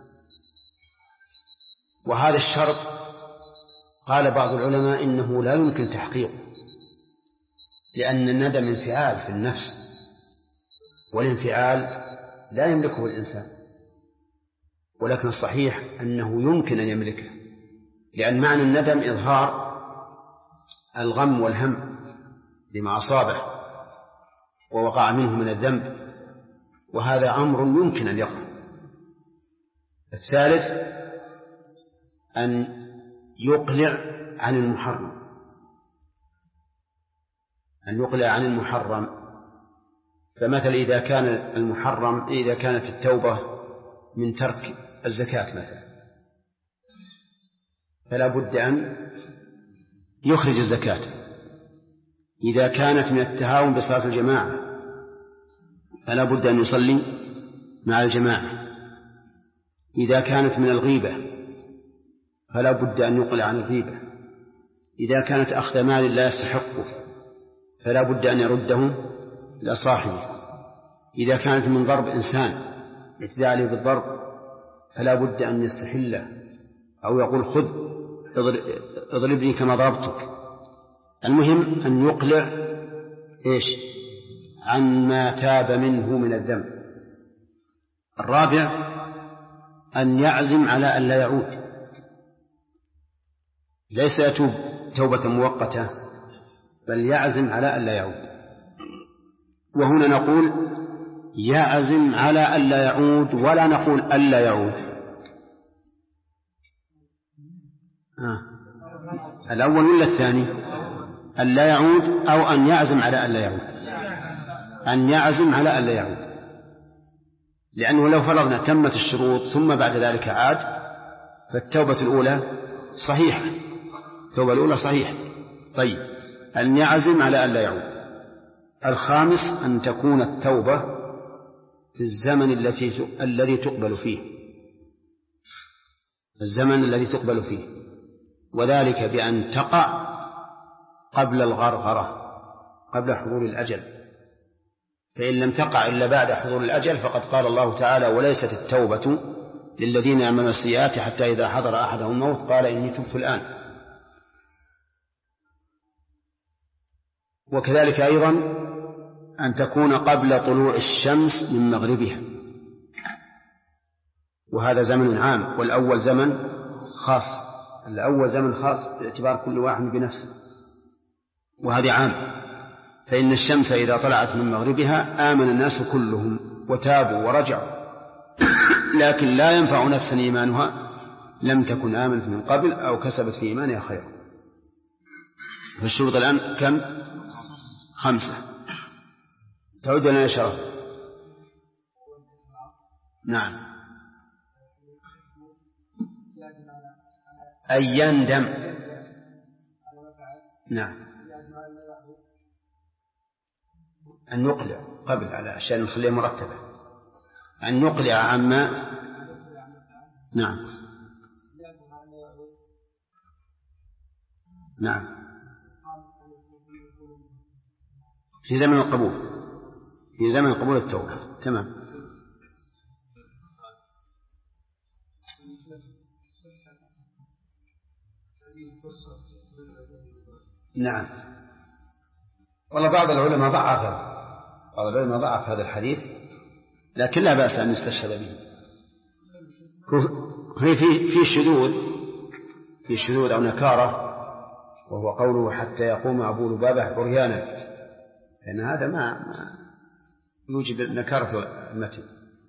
وهذا الشرط قال بعض العلماء إنه لا يمكن تحقيقه، لأن الندم انفعال في النفس، والانفعال لا يملكه الإنسان. ولكن الصحيح أنه يمكن أن يملكه، لأن معنى الندم إظهار الغم والهم لما أصابه ووقع منه من الذنب، وهذا أمر يمكن أن يقع. الثالث أن يقلع عن المحرم، أن يقلع عن المحرم. فمثل إذا كانت التوبة من ترك الزكاة مثلا، فلا بد أن يخرج الزكاة. إذا كانت من التهاون بصلاة الجماعة فلا بد أن يصلي مع الجماعة. إذا كانت من الغيبة فلا بد أن يقلع عن الغيبة. إذا كانت أخذ مال لا يستحقه فلا بد أن يرده إلى صاحبه. إذا كانت من ضرب إنسان اعتداء عليه بالضرب فلا بد أن يستحله، أو يقول خذ اضربني كما ضربتك. المهم أن يقلع إيش؟ عن ما تاب منه من الذنب. الرابع أن يعزم على أن لا يعود، ليس يتوب توبة مؤقتة، بل يعزم على أن لا يعود. وهنا نقول يعزم على أن لا يعود، ولا نقول أن لا يعود. الأول ولا الثاني؟ أن لا يعود أو أن يعزم على أن لا يعود؟ أن يعزم على أن لا يعود، لأنه لو فرضنا تمت الشروط ثم بعد ذلك عاد فالتوبة الأولى صحيحة، التوبة الأولى صحيحة. طيب، أن يعزم على أن لا يعود. الخامس أن تكون التوبة في الزمن الذي تقبل فيه، الزمن الذي تقبل فيه، وذلك بأن تقع قبل الغرغرة، قبل حضور الأجل. فإن لم تقع إلا بعد حضور الأجل فقد قال الله تعالى وليست التوبة للذين يعملون السيئات حتى إذا حضر أحدهم الموت قال إني تبت الآن. وكذلك أيضا أن تكون قبل طلوع الشمس من مغربها، وهذا زمن عام، والأول زمن خاص. الأول زمن خاص باعتبار كل واحد بنفسه، وهذا عام. فإن الشمس إذا طلعت من مغربها آمن الناس كلهم وتابوا ورجعوا، لكن لا ينفع نفسا إيمانها لم تكن آمنت من قبل أو كسبت في إيمانها خيرا. فالشروط الآن كم؟ 5. تعود لنا شرف. نعم. أن يندم. نعم. أن نقلع قبل على أشياء نخليها مرتبة، أن نقلع عما. نعم. نعم. في زمن القبول، في زمن قبول التوبة. تمام. نعم. والله بعض العلماء ضعف هذا الحديث، لكن لا بأس أن يستشهد به. في شذوذ أو نكارة، وهو قوله حتى يقوم أبو لبابة عريانا، لأن هذا ما يوجب نكارة المتن.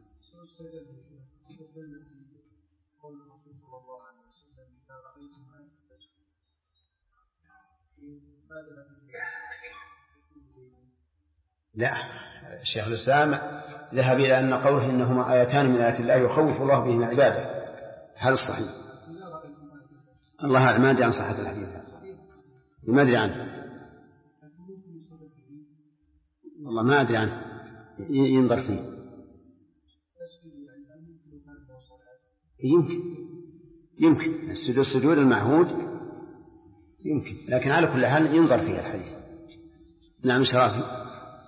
لا، الشيخ الإسلام ذهب إلى أن قوله إنهما آيتان من آيات الله يخوف الله بهما عباده. هذا الصحيح. الله ما أدري عن صحة الحديث، ما أدري عنه، والله ما أدري عنه، ينظر فيه. يمكن السجود المعهود يمكن، لكن على كل حال ينظر فيه الحديث. نعم شرافي.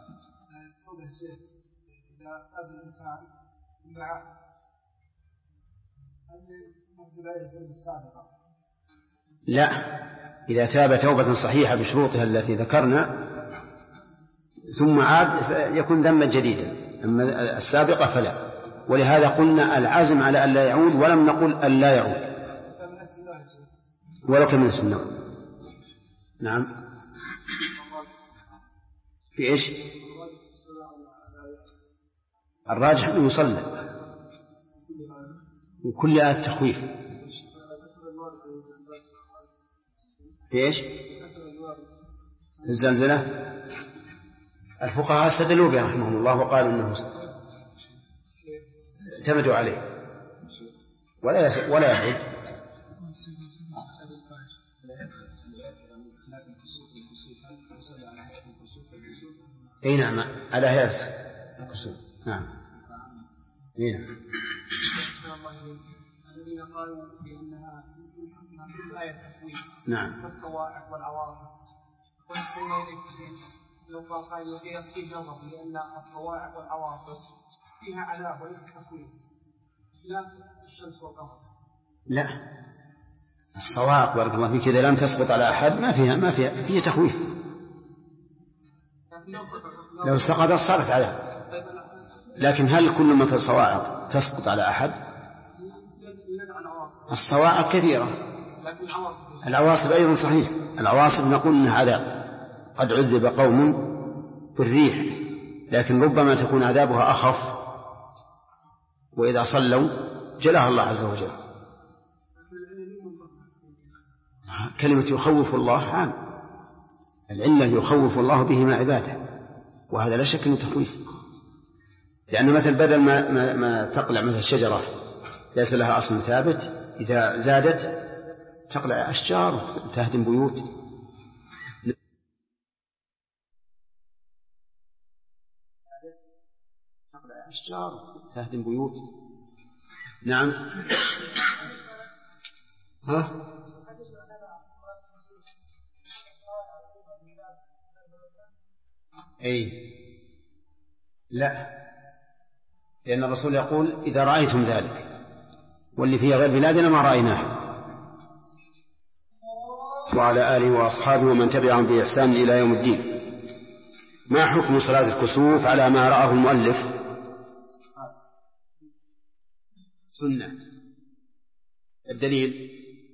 لا، إذا تاب توبة صحيحة بشروطها التي ذكرنا ثم عاد يكون ذنبا جديدا، أما السابقة فلا. ولهذا قلنا العزم على أن لا يعود، ولم نقل أن لا يعود ولو كان من السنة. نعم. في إيش؟ الراجح أنه يصلى وكل آية تخويف. في إيش؟ الزلزلة الفقهاء استدلوا به رحمهم الله وقالوا أنه اعتمدوا عليه ولا يعود. أي نعم، على هياس الكسوف. نعم. الذين قالوا بأنها من آية التخويف. نعم. والصواعق والعواصف. لو قال قائل فيه نظر، لأن الصواعق والعواصف فيها عذاب وليس تخويف، لا الشمس والقمر. لا، الصواعق بارك الله فيك إذا لم تسقط على أحد ما فيها تخويف. لو سقطت صارت عذاب، لكن هل كل ما الصواعق تسقط على أحد؟ الصواعق كثيرة، العواصف أيضا صحيح. العواصف نقول إنها عذاب، قد عذب قوم بالريح، لكن ربما تكون عذابها أخف، وإذا صلوا جلاها الله عز وجل. كلمة يخوف الله عام، العلة يخوف الله به ما عباده، وهذا لا شك أنه تخويف. لأن مثل بدل ما تقلع مثل الشجرة ليس لها أصل ثابت، إذا زادت تقلع أشجار وتهدم بيوت. نعم. أي لا، لأن الرسول يقول إذا رأيتم ذلك، واللي في غير بلادنا ما رأيناه. وعلى آله وأصحابه ومن تبعهم بإحسان إلى يوم الدين. ما حكم صلاة الكسوف على ما رآه المؤلف؟ سنة. الدليل؟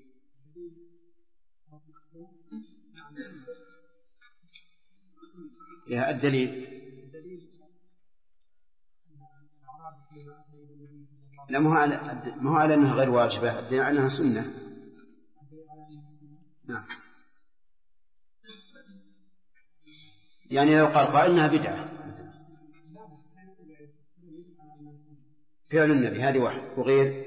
يا الدليل؟ لا، ما هو على أنها غير واجبة، الدليل على أنها سنة. نعم. يعني لو قال قائل إنها بدعة، فعل النبي هذه واحد، وغير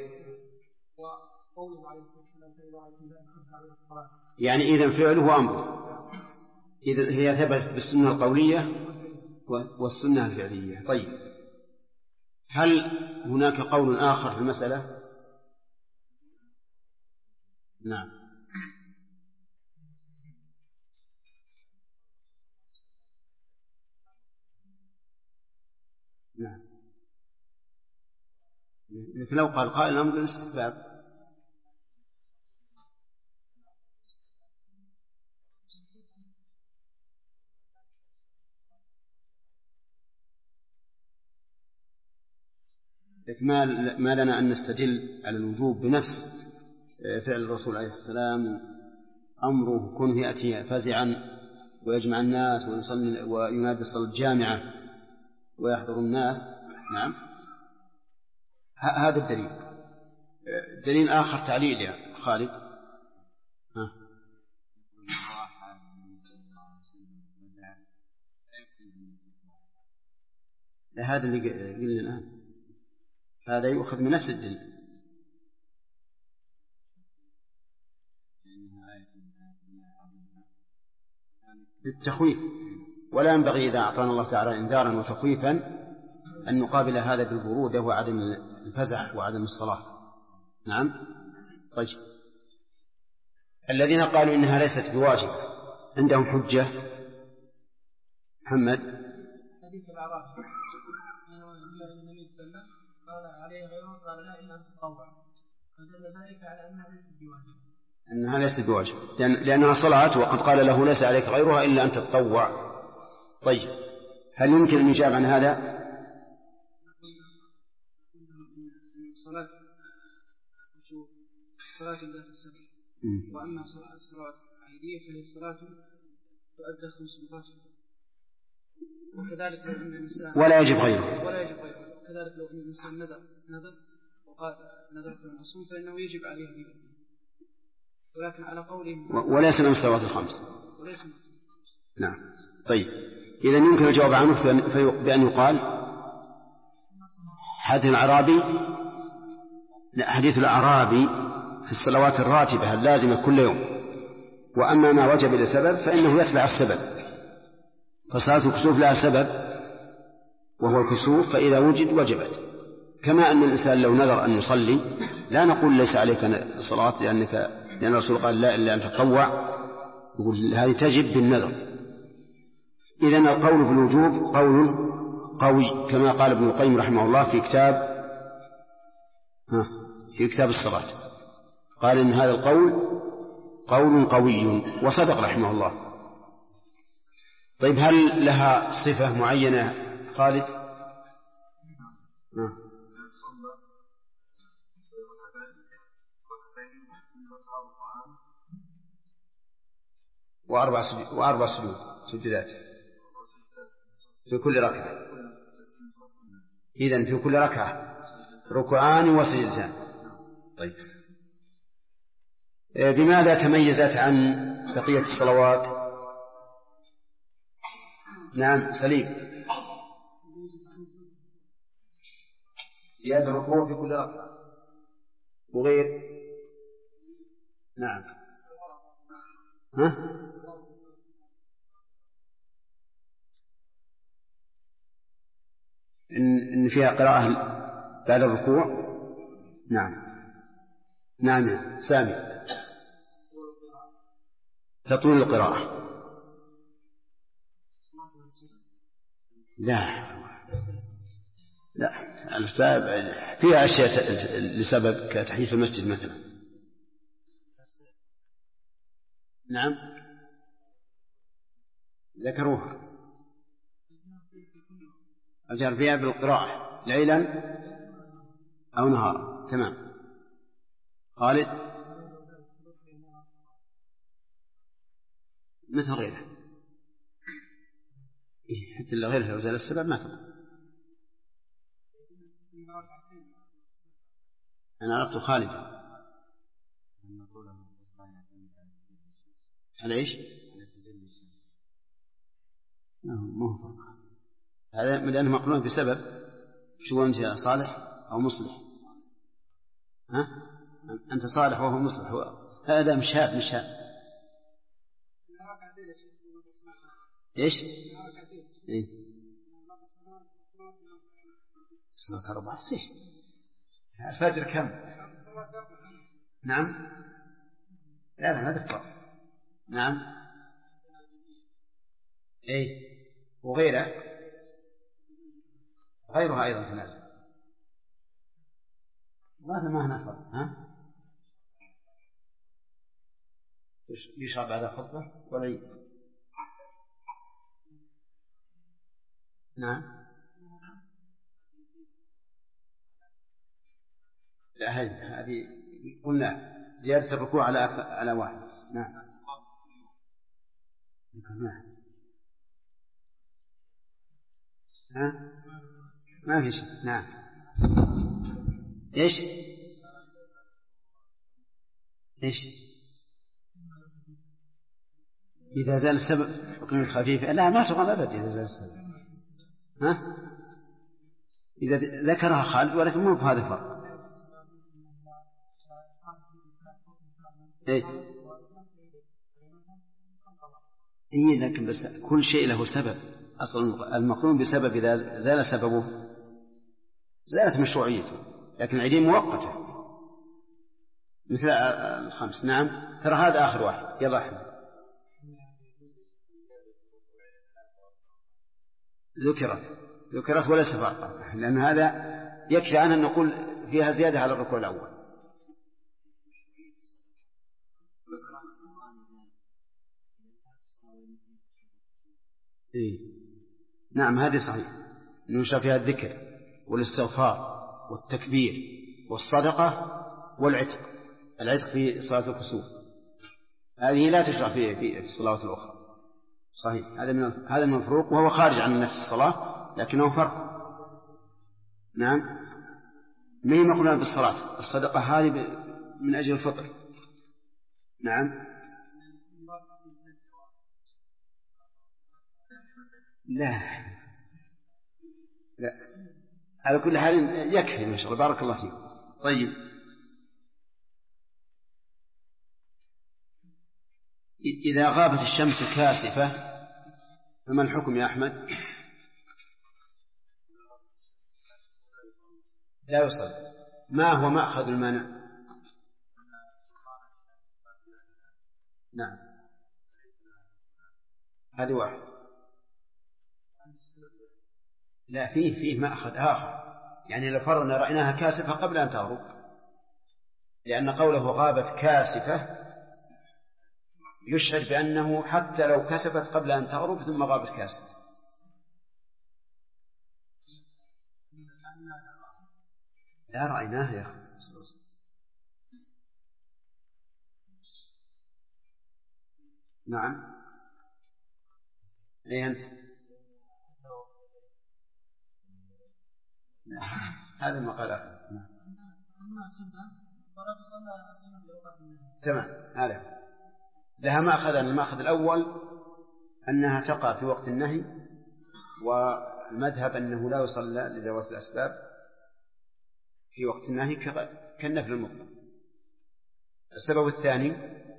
يعني إذن فعله أمر، إذن هي ثبت بالسنة القولية والسنة الفعلية. طيب، هل هناك قول آخر في المسألة؟ نعم. نعم. لو قال قائل الأمر بالاستحباب لكن ما لنا أن نستدل على الوجوب بنفس فعل الرسول عليه السلام، أمره كن يأتي فزعا ويجمع الناس وينادي الصلاة الجامعة ويحضر الناس. نعم، هذا الدليل. دليل آخر تعليل يا خالد. هذا اللي قلنا الآن، هذا يؤخذ من نفس الدليل. للتخويف، ولا ينبغي إذا أعطانا الله تعالى إنذارا وتخويفا أن نقابل هذا بالبرودة وعدم الفزع وعدم الصلاة. نعم. طيب، الذين قالوا إنها ليست بواجب عندهم حجة. محمد. حديث الأعرابي النبي صلى الله عليه وسلم قال عليه غيره، قال لا إلا أن تطوع، فدل ذلك على أنها ليست بواجب. أنها ليست بواجب لأنها صلاة، وقد قال له ليس عليك غيرها إلا أن تتطوع. طيب، هل يمكن أن يجاب عن هذا؟ صلاة ذات السبب، وأما الصلاة العيدية فهي صلاة تؤدى 5 مرات، وكذلك لو أن الإنسان ولا يجب غيره، وكذلك لو أن الإنسان نذر وقال نذرت أن أصوم فإنه يجب عليه بذلك، ولكن على قولهم وليس من الصلوات الخمس. نعم. طيب، إذا يمكن الجواب عنه بأن يقال حديث الأعرابي في الصلوات الراتبة اللازمة كل يوم، وأما ما وجب لسبب فإنه يتبع السبب، فصلاة الكسوف لها سبب وهو الكسوف، فإذا وجبت. كما أن الإنسان لو نذر أن يصلي لا نقول ليس عليك الصلاة لأن الرسول قال لا إلا أن تطوع، يقول هذه تجب بالنذر. إذن القول بالوجوب قول قوي، كما قال ابن القيم رحمه الله في كتاب الصلاة، قال إن هذا القول قول قوي، وصدق رحمه الله. طيب، هل لها صفة معينة خالد؟ وأربع سجدات في كل ركعة. إذن في كل ركعة ركوعان وسجدتان. طيب، بماذا تميزت عن بقية الصلوات؟ نعم سليم. زيادة الركوع في كل ركعة وغير. نعم. إن فيها قراءة بعد الركوع. نعم سامي. تطويل القراءة. لا الأسباب فيها أشياء لسبب كتحديث المسجد مثلا. نعم ذكروها، الجهر فيها بالقراءة ليلا أو نهارا. تمام. خالد مثل غيره، حتى اللي غيره لو زال السبب ما تقول. أنا عرفت خالد على إيش؟ ما هو فرق هذا، لأنه مقرون بسبب. شو أنت يا صالح أو مصلح؟ أنت صالح وهو مصلح، هذا مشاب. إيش؟ الصلاة 4 صحيح. الفجر كم؟ نعم لا ما تكفر. نعم وغيرها أيضا تنازل. هذا ما هنا فرق. يشرب على خطبة ولا نعم هذه قلنا زيادة الركوع على واحد. نعم. ما في شيء. نعم. إيش إذا زال السبب حكم الخفيف؟ لا، ما تقال أبدا إذا زال السبب. إذا ذكرها خالد، ولكن مو بهذا الفرق. لكن بس كل شيء له سبب. أصلا المقرون بسبب إذا زال سببه زالت مشروعيته، لكن العيدية مؤقتة مثل الخمس. نعم. ترى هذا آخر واحد. يلا أحمد. ذكرت وليس فرقا، لأن هذا يكفي عنها أن نقول فيها زيادة على الركوع الأول. نعم، هذه صحيح. ننشأ فيها الذكر والاستغفار والتكبير والصدقة والعتق. العتق في صلاة الكسوف، هذه لا تشرع في الصلوات الأخرى. صحيح. هذا من الفروق، وهو خارج عن نفس الصلاة لكنه فرق. نعم. ما هي مقولة بالصلاة. الصدقة هذه من أجل الفطر. نعم. لا على كل حال يكفي ما شاء الله. بارك الله فيك. طيب، إذا غابت الشمس كاسفة فما الحكم يا أحمد؟ لا يصلي. ما هو مأخذ المانع؟ نعم، هذه واحد. لا، فيه مأخذ آخر. يعني لو فرضنا رأيناها كاسفة قبل أن تغرب، لأن قوله غابت كاسفة يشعر بأنه حتى لو كسفت قبل أن تغرب ثم غابت كاسفة. لا رأيناها يا أخي. نعم. أي أنت؟ هذا ما قاله. تمام. هذا لها مأخذ. المأخذ الأول أنها تقع في وقت النهي، والمذهب أنه لا يصلى لذوات الأسباب في وقت النهي كالنفل المطلق. السبب الثاني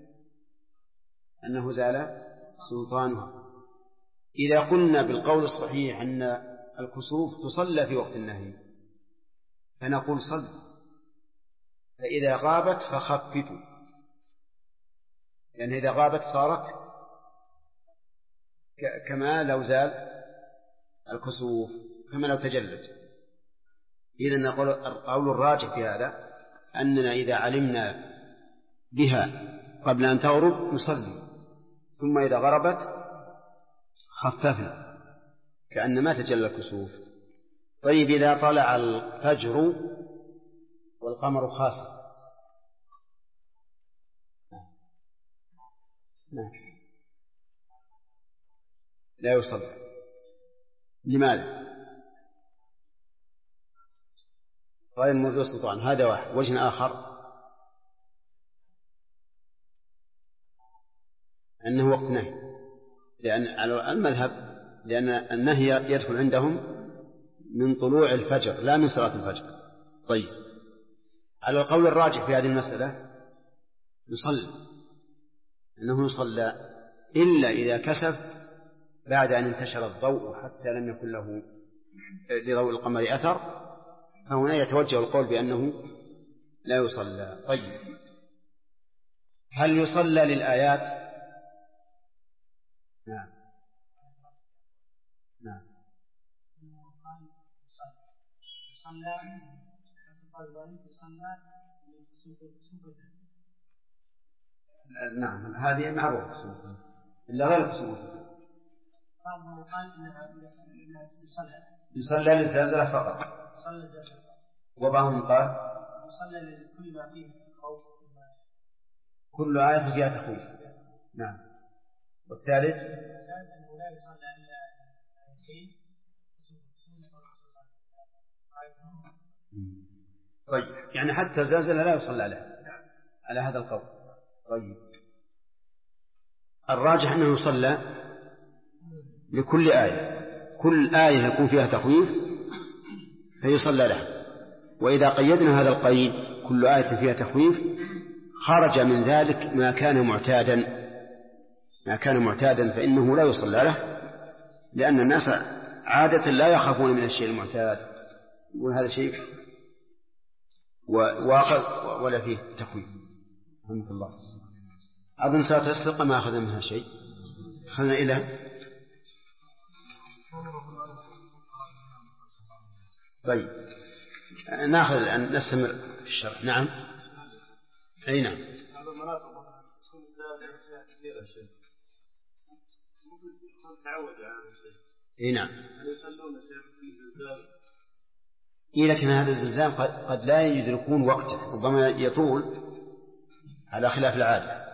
أنه زال سلطانها. إذا قلنا بالقول الصحيح أن الكسوف تصلى في وقت النهي فنقول صل، فإذا غابت فخففوا، لأن إذا غابت صارت كما لو زال الكسوف، كما لو تجلت. إذن نقول القول الراجح في هذا أننا إذا علمنا بها قبل أن تغرب نصلي، ثم إذا غربت خففنا كأن ما تجلى الكسوف. طيب، إذا طلع الفجر والقمر خاسف لا يصلي. لماذا؟ غير موجود سلطان. هذا واحد. وجه آخر أنه وقت نهي، لأن على المذهب لأن النهي يدخل عندهم من طلوع الفجر لا من صلاة الفجر. طيب، على القول الراجح في هذه المسألة يصلي، أنه يصلى إلا إذا كسف بعد أن انتشر الضوء حتى لم يكن له لضوء القمر أثر، فهنا يتوجه القول بأنه لا يصلى. طيب، هل يصلى للآيات؟ نعم. نعم، هذه معروفة إلا غير كسوف. يصلى للزلزلة فقط، وبعضهم قال يصلى لكل ما فيه خوف. كل آية فيها تخويف. نعم. والثالث أنه لا يصلى إلا شيء. طيب يعني حتى زلزلة لا يصلى على هذا القول. طيب الراجح أنه يصلى لكل آية، كل آية يكون فيها تخويف فيصلى لها. وإذا قيدنا هذا القيد كل آية فيها تخويف خرج من ذلك ما كان معتادا فإنه لا يصلى له، لأن الناس عادة لا يخافون من الشيء المعتاد، وهذا شيء واقع ولا فيه تخويف. الحمد لله. أظن صلاة السرقة ما أخذ منها شيء. خلنا إلى طيب نأخذ الآن نستمر في الشرح. نعم. أي نعم. أي نعم. لكن هذا الزلزال قد لا يدركون وقته، ربما يطول على خلاف العادة،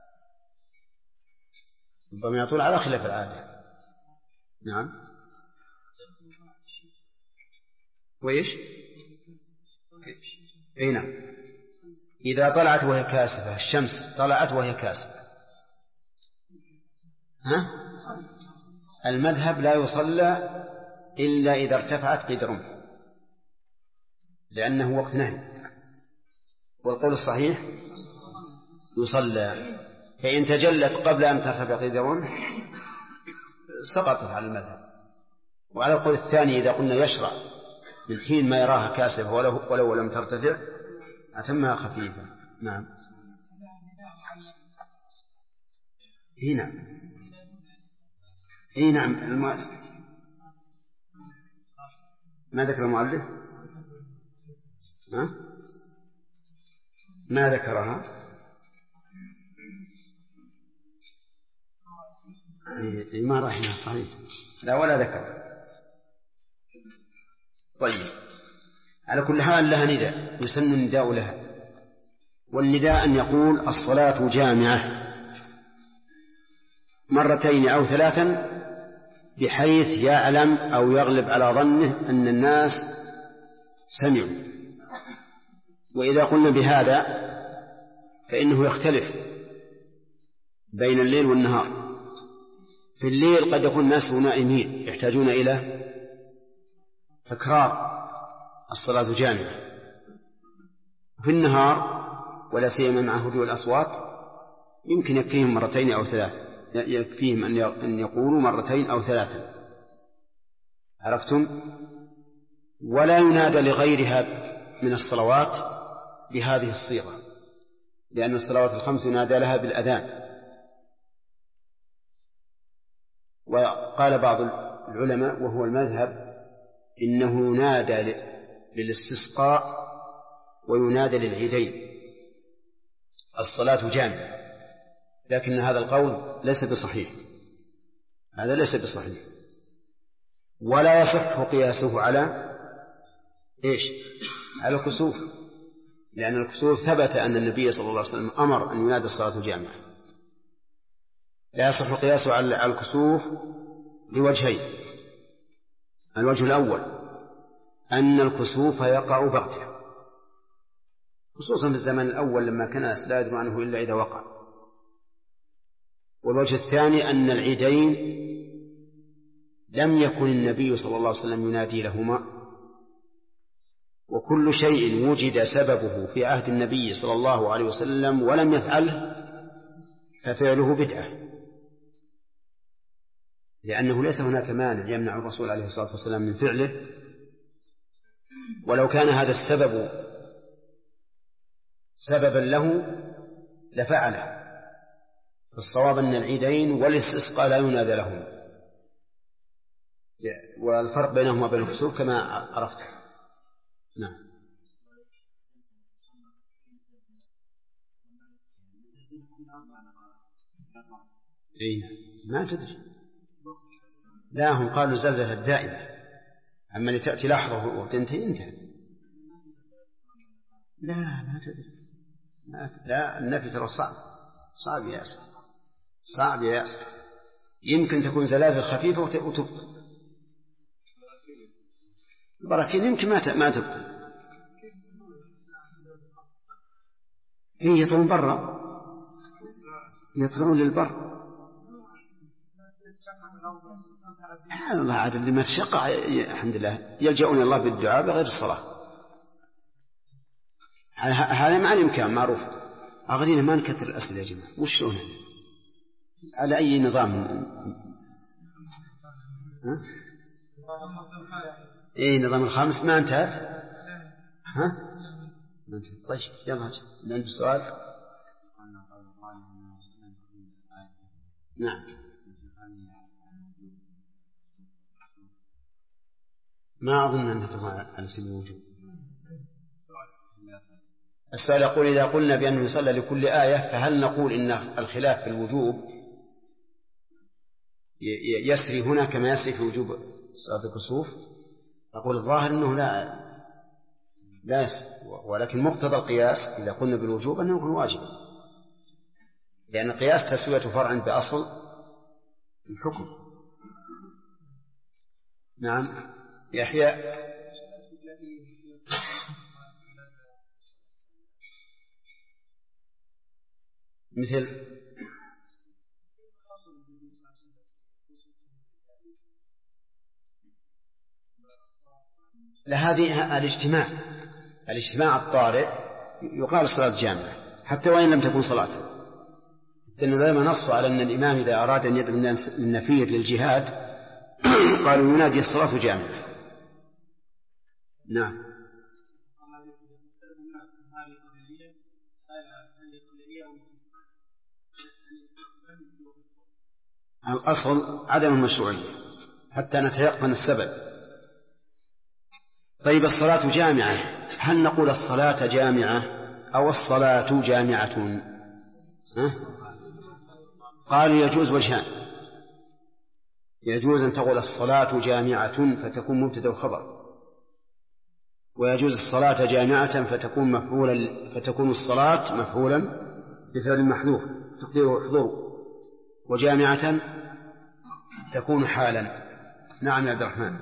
نعم. وإيش؟ أي نعم. إذا طلعت وهي كاسفة، الشمس طلعت وهي كاسفة، المذهب لا يصلى إلا إذا ارتفعت قيد رمح، لأنه وقت نهي. والقول الصحيح يصلى، فإن تجلت قبل أن ترتفع قيد رمح سقطت على المذهب. وعلى القول الثاني إذا قلنا يشرع من حين ما يراها كاسفة ولو لم ترتفع أتمها خفيفة. نعم. هنا ما ذكر المؤلف؟ ما ذكرها؟ ما رأينا صحيح، لا ولا ذكر. طيب على كل حال لها نداء يسن النداء لها، والنداء أن يقول الصلاة جامعة مرتين أو ثلاثا بحيث يعلم أو يغلب على ظنه أن الناس سمعوا. وإذا قلنا بهذا فإنه يختلف بين الليل والنهار. في الليل قد يكون الناس نائمين يحتاجون إلى تكرار الصلاة جامعة، في النهار ولا سيما مع هدوء الأصوات يمكن يكفيهم مرتين أو ثلاثة، يكفيهم أن يقولوا مرتين أو ثلاثة. عرفتم؟ ولا ينادى لغيرها من الصلوات بهذه الصيغة، لأن الصلوات الخمس ينادى لها بالأذان. وقال بعض العلماء وهو المذهب إنه ينادى للاستسقاء وينادى للعيدين الصلاة جامعة، لكن هذا القول ليس بصحيح، هذا ليس بصحيح، ولا يصح قياسه على إيش؟ على الكسوف، لأن الكسوف ثبت أن النبي صلى الله عليه وسلم أمر أن ينادى الصلاة جامعة. لا يصح قياسه على الكسوف لوجهين. الوجه الأول أن الكسوف يقع بغتة، خصوصا في الزمن الأول لما كان الناس لا يدرون عنه إلا إذا وقع. والوجه الثاني أن العيدين لم يكن النبي صلى الله عليه وسلم ينادي لهما، وكل شيء وجد سببه في عهد النبي صلى الله عليه وسلم ولم يفعله ففعله بدعة، لأنه ليس هناك مانع يمنع الرسول عليه الصلاة والسلام من فعله، ولو كان هذا السبب سببا له لفعله. فالصواب أن العيدين والاستسقاء لا ينادى لهما، والفرق بينهما وبين الكسوف كما عرفت. نعم. ما تدري، لا هم قالوا زلزلة الدائمة، أما لتأتي لحظة وتنتهي انتهى. لا ما تدري. لا النفي ترى صعب يا أسف، صعب يا أسف. يمكن تكون زلازل خفيفة وتبطل. البراكين يمكن ما تبطل. يطلعون برا، يطلعون للبر. سبحان الله، عاد اللي ما تشقى الحمد لله يلجؤون الله بالدعاء بغير الصلاة. هذا مع الإمكان معروف. أغرينا ما نكثر الأسئلة يا جماعة، وش لونه على أي نظام؟ نظام الخامس ما انتهت. طيب يلا عندك سؤال؟ نعم. ما أظن أنها تكون على سبيل الوجوب. السؤال يقول: إذا قلنا بأنه يصلى لكل آية فهل نقول إن الخلاف في الوجوب يسري هنا كما يسري في وجوب صلاة الكسوف؟ أقول الظاهر أنه لا يسري، ولكن مقتضى القياس إذا قلنا بالوجوب أنه يكون واجبا، لأن القياس تسوية فرع بأصل الحكم. نعم. يحيى مثل لهذه الاجتماع الطارئ يقال صلاة جامعة حتى وإن لم تكن صلاة، لأنه لما نصوا على أن الإمام إذا أراد أن يدعو النفير للجهاد قالوا ينادي الصلاة جامعة. نعم. الأصل عدم المشروعية حتى نتيقن السبب. طيب الصلاة جامعة، هل نقول الصلاة جامعة أو الصلاة جامعة؟ قالوا يجوز وجهان: يجوز أن تقول الصلاة جامعة فتكون مبتدأ وخبر، ويجوز الصلاة جامعة فتكون الصلاة مفعولا بفعل محذوف تقديره احضروا، وجامعة تكون حالا. نعم يا عبد الرحمن.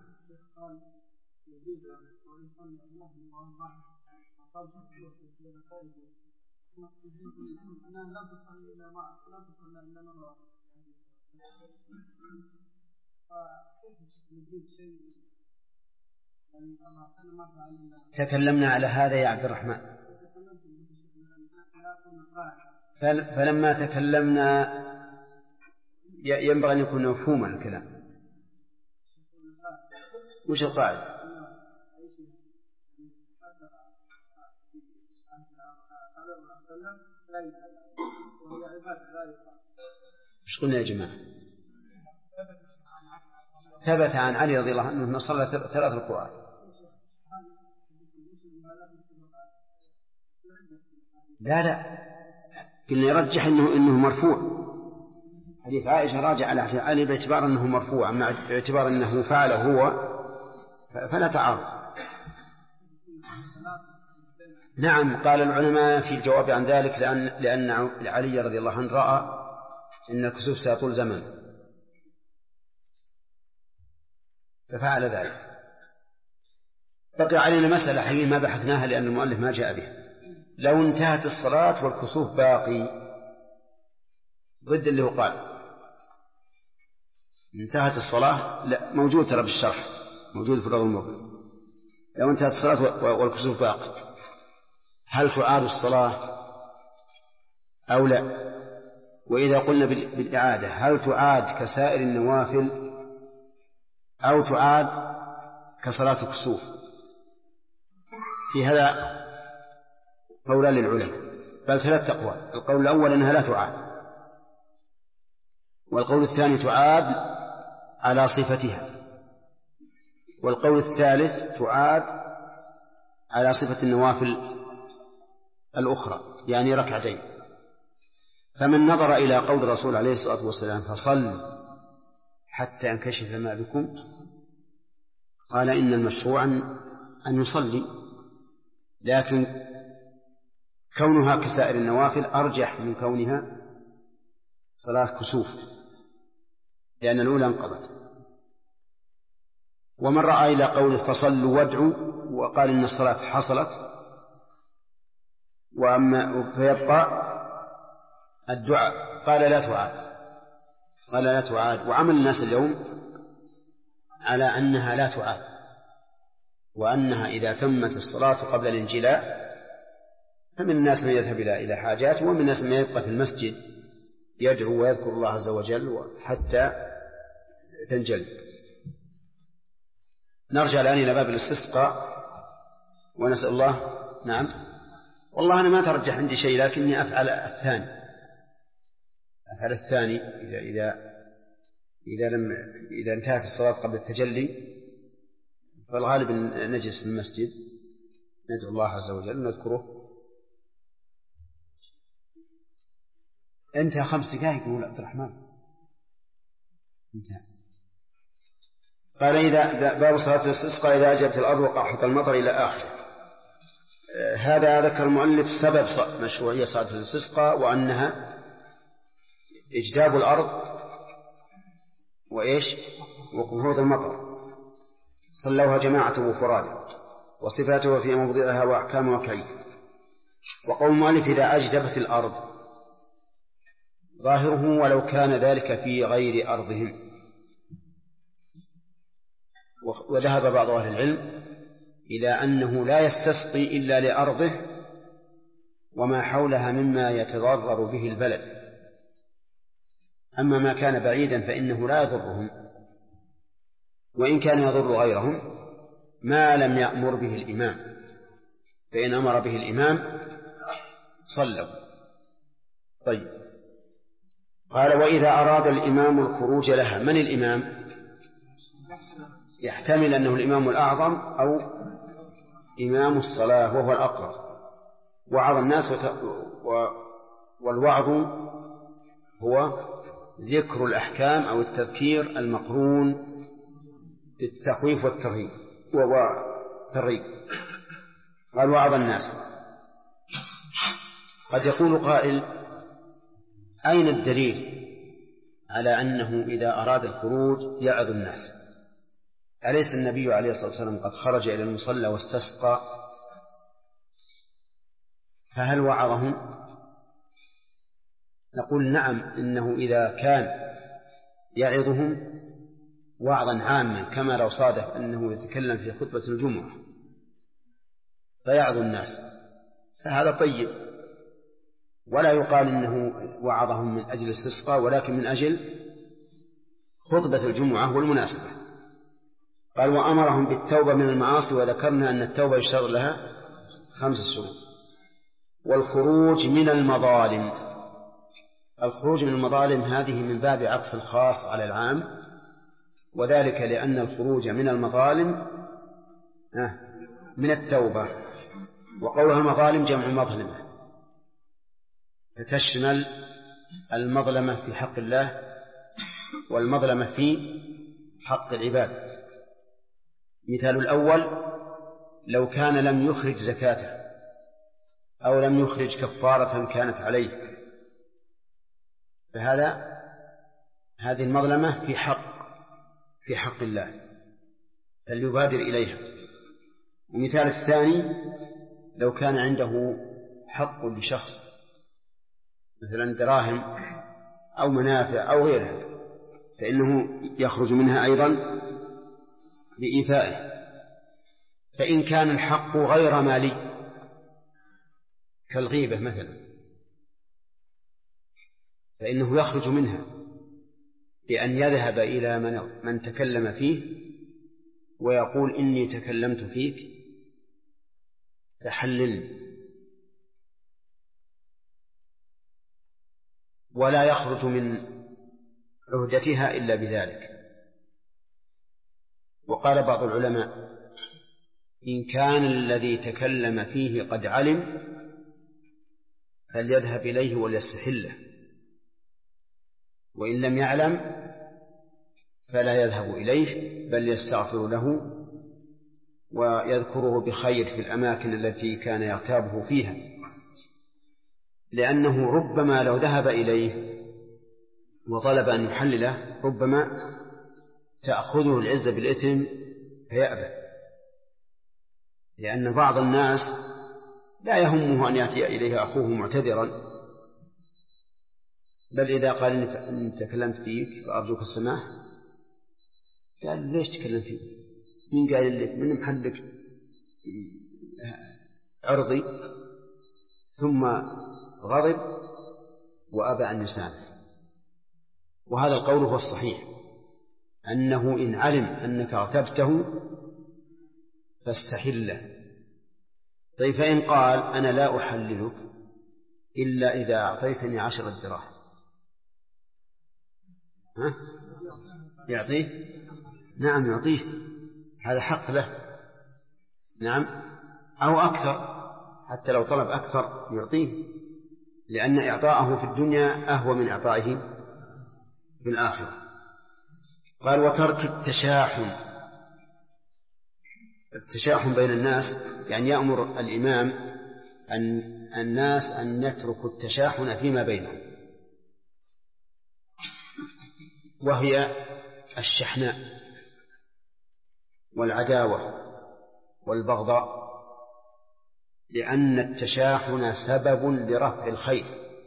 تكلمنا على هذا يا عبد الرحمن، فلما تكلمنا ينبغي أن يكون مفهوما الكلام. وش القاعدة؟ ايش قلنا يا جماعة؟ ثبت عن علي رضي الله عنه أنه صلى 3 ركوعات. لا قلنا يرجح إنه مرفوع. حديث عائشة راجع على علي باعتبار أنه مرفوع، أما باعتبار أنه فعله هو فلا تعارض. نعم. قال العلماء في الجواب عن ذلك لأن علي رضي الله عنه رأى إن الكسوف سيطول زمن ففعل ذلك. بقي علينا مسألة حين ما بحثناها لأن المؤلف ما جاء بها: لو انتهت الصلاة والكسوف باقي، ضد اللي هو قال انتهت الصلاة، لا موجود ترى بالشرح، موجود في الروض المبين. لو انتهت الصلاة والكسوف باقي هل تعاد الصلاة أو لا؟ وإذا قلنا بالإعادة هل تعاد كسائر النوافل أو تعاد كصلاة الكسوف؟ في هذا قولان للعلماء، بل 3 أقوال. القول الأول أنها لا تعاد، والقول الثاني تعاد على صفتها، والقول الثالث تعاد على صفة النوافل الأخرى يعني ركعتين. فمن نظر إلى قول الرسول عليه الصلاة والسلام فصل حتى ينكشف ما بكم قال إن المشروع أن يصلي، لكن كونها كسائر النوافل أرجح من كونها صلاة كسوف، لأن الأولى انقضت. ومن رأى إلى قوله فصلوا وادعوا وقال إن الصلاة حصلت، وأما فيبقى الدعاء قال لا تعاد. وعمل الناس اليوم على أنها لا تعاد، وأنها إذا تمت الصلاة قبل الانجلاء فمن الناس من يذهب إلى حاجاته، ومن الناس من يبقى في المسجد يدعو ويذكر الله عز وجل حتى تنجلي. نرجع الآن إلى باب الاستسقاء ونسأل الله. نعم، والله أنا ما ترجح عندي شيء، لكني أفعل الثاني إذا انتهت الصلاة قبل التجلي، فالغالب أن نجلس في المسجد ندعو الله عز وجل ونذكره. انتهى 5 دقائق يقول عبد الرحمن. انتهى. قال إذا باب صلاة الاستسقاء إذا أجبت الأرض وقحط المطر إلى آخره. هذا ذكر المؤلف سبب مشروعية صلاة الاستسقاء، وأنها إجداب الأرض وقحوط المطر، صلوها جماعة وفراد، وصفاته في موضعها وأحكامها وكيف. وقول المؤلف إذا أجدبت الأرض ظاهره ولو كان ذلك في غير أرضهم. وذهب بعض أهل العلم إلى أنه لا يستسقي إلا لأرضه وما حولها مما يتضرر به البلد، أما ما كان بعيدا فإنه لا يضرهم، وإن كان يضر غيرهم ما لم يأمر به الإمام، فإن أمر به الإمام صلوا. طيب، قال وإذا أراد الإمام الخروج لها. من الإمام؟ يحتمل أنه الإمام الأعظم أو إمام الصلاة وهو الأقرب. وعظ الناس والوعظ هو ذكر الأحكام أو التذكير المقرون بالتخويف والترهيب. قال وعظ الناس. قد يقول قائل أين الدليل على أنه إذا أراد الخروج يعظ الناس؟ أليس النبي عليه الصلاة والسلام قد خرج إلى المصلى واستسقى؟ فهل وعظهم؟ نقول نعم، إنه إذا كان يعظهم وعظا عاما كما لو صادف أنه يتكلم في خطبة الجمعة فيعظ الناس فهذا طيب، ولا يقال إنه وعظهم من أجل الاستسقاء ولكن من أجل خطبة الجمعة والمناسبة. قال وأمرهم بالتوبة من المعاصي، وذكرنا أن التوبة يشترط لها 5 شروط. والخروج من المظالم. الخروج من المظالم هذه من باب عطف الخاص على العام، وذلك لأن الخروج من المظالم من التوبة، وقولها المظالم جمع مظلمة، فتشمل المظلمة في حق الله والمظلمة في حق العباد. مثال الأول لو كان لم يخرج زكاته أو لم يخرج كفارة كانت عليه، هذه المظلمة في حق الله فليبادر إليها. ومثال الثاني لو كان عنده حق لشخص مثلا دراهم أو منافع أو غيرها فإنه يخرج منها أيضا بإيفائه. فإن كان الحق غير مالي كالغيبة مثلا فإنه يخرج منها بأن يذهب إلى من تكلم فيه ويقول إني تكلمت فيك فحللني، ولا يخرج من عهدتها إلا بذلك. وقال بعض العلماء إن كان الذي تكلم فيه قد علم فليذهب إليه وليستحله، وإن لم يعلم فلا يذهب إليه بل يستغفر له ويذكره بخير في الأماكن التي كان يغتابه فيها. لأنه ربما لو ذهب إليه وطلب أن يحلله ربما تأخذه العزة بالإثم فيأبى، لأن بعض الناس لا يهمه أن يأتي إليه أخوه معتذرا، بل إذا قال إن تكلمت فيك فأرجوك السماح قال ليش تكلمت فيك؟ من قال لك؟ من محلك عرضي؟ ثم غضب وأبى أن يسامح. وهذا القول هو الصحيح، أنه إن علم أنك اغتبته فاستحله. طيب فإن قال أنا لا أحللك إلا إذا أعطيتني 10 دراهم، يعطيه؟ نعم يعطيه، هذا حق له، نعم، أو أكثر، حتى لو طلب أكثر يعطيه، لأن إعطاءه في الدنيا أهوى من إعطائه في الآخرة. قال وترك التشاحن بين الناس، يعني يأمر الإمام الناس أن يتركوا التشاحن فيما بينهم، وهي الشحناء والعداوة والبغضاء، لأن التشاحن سبب لرفع الخير.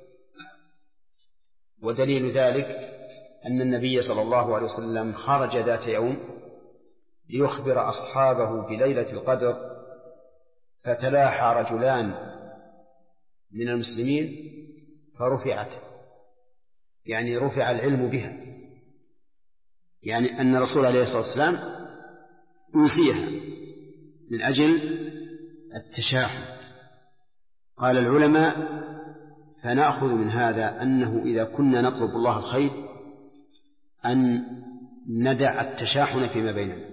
ودليل ذلك أن النبي صلى الله عليه وسلم خرج ذات يوم ليخبر أصحابه بليلة القدر، فتلاحى رجلان من المسلمين فرفعت، يعني رفع العلم بها، يعني أن الرسول عليه الصلاة والسلام أنسيها من أجل التشاحن. قال العلماء فنأخذ من هذا أنه إذا كنا نطلب الله الخير أن ندع التشاحن فيما بيننا.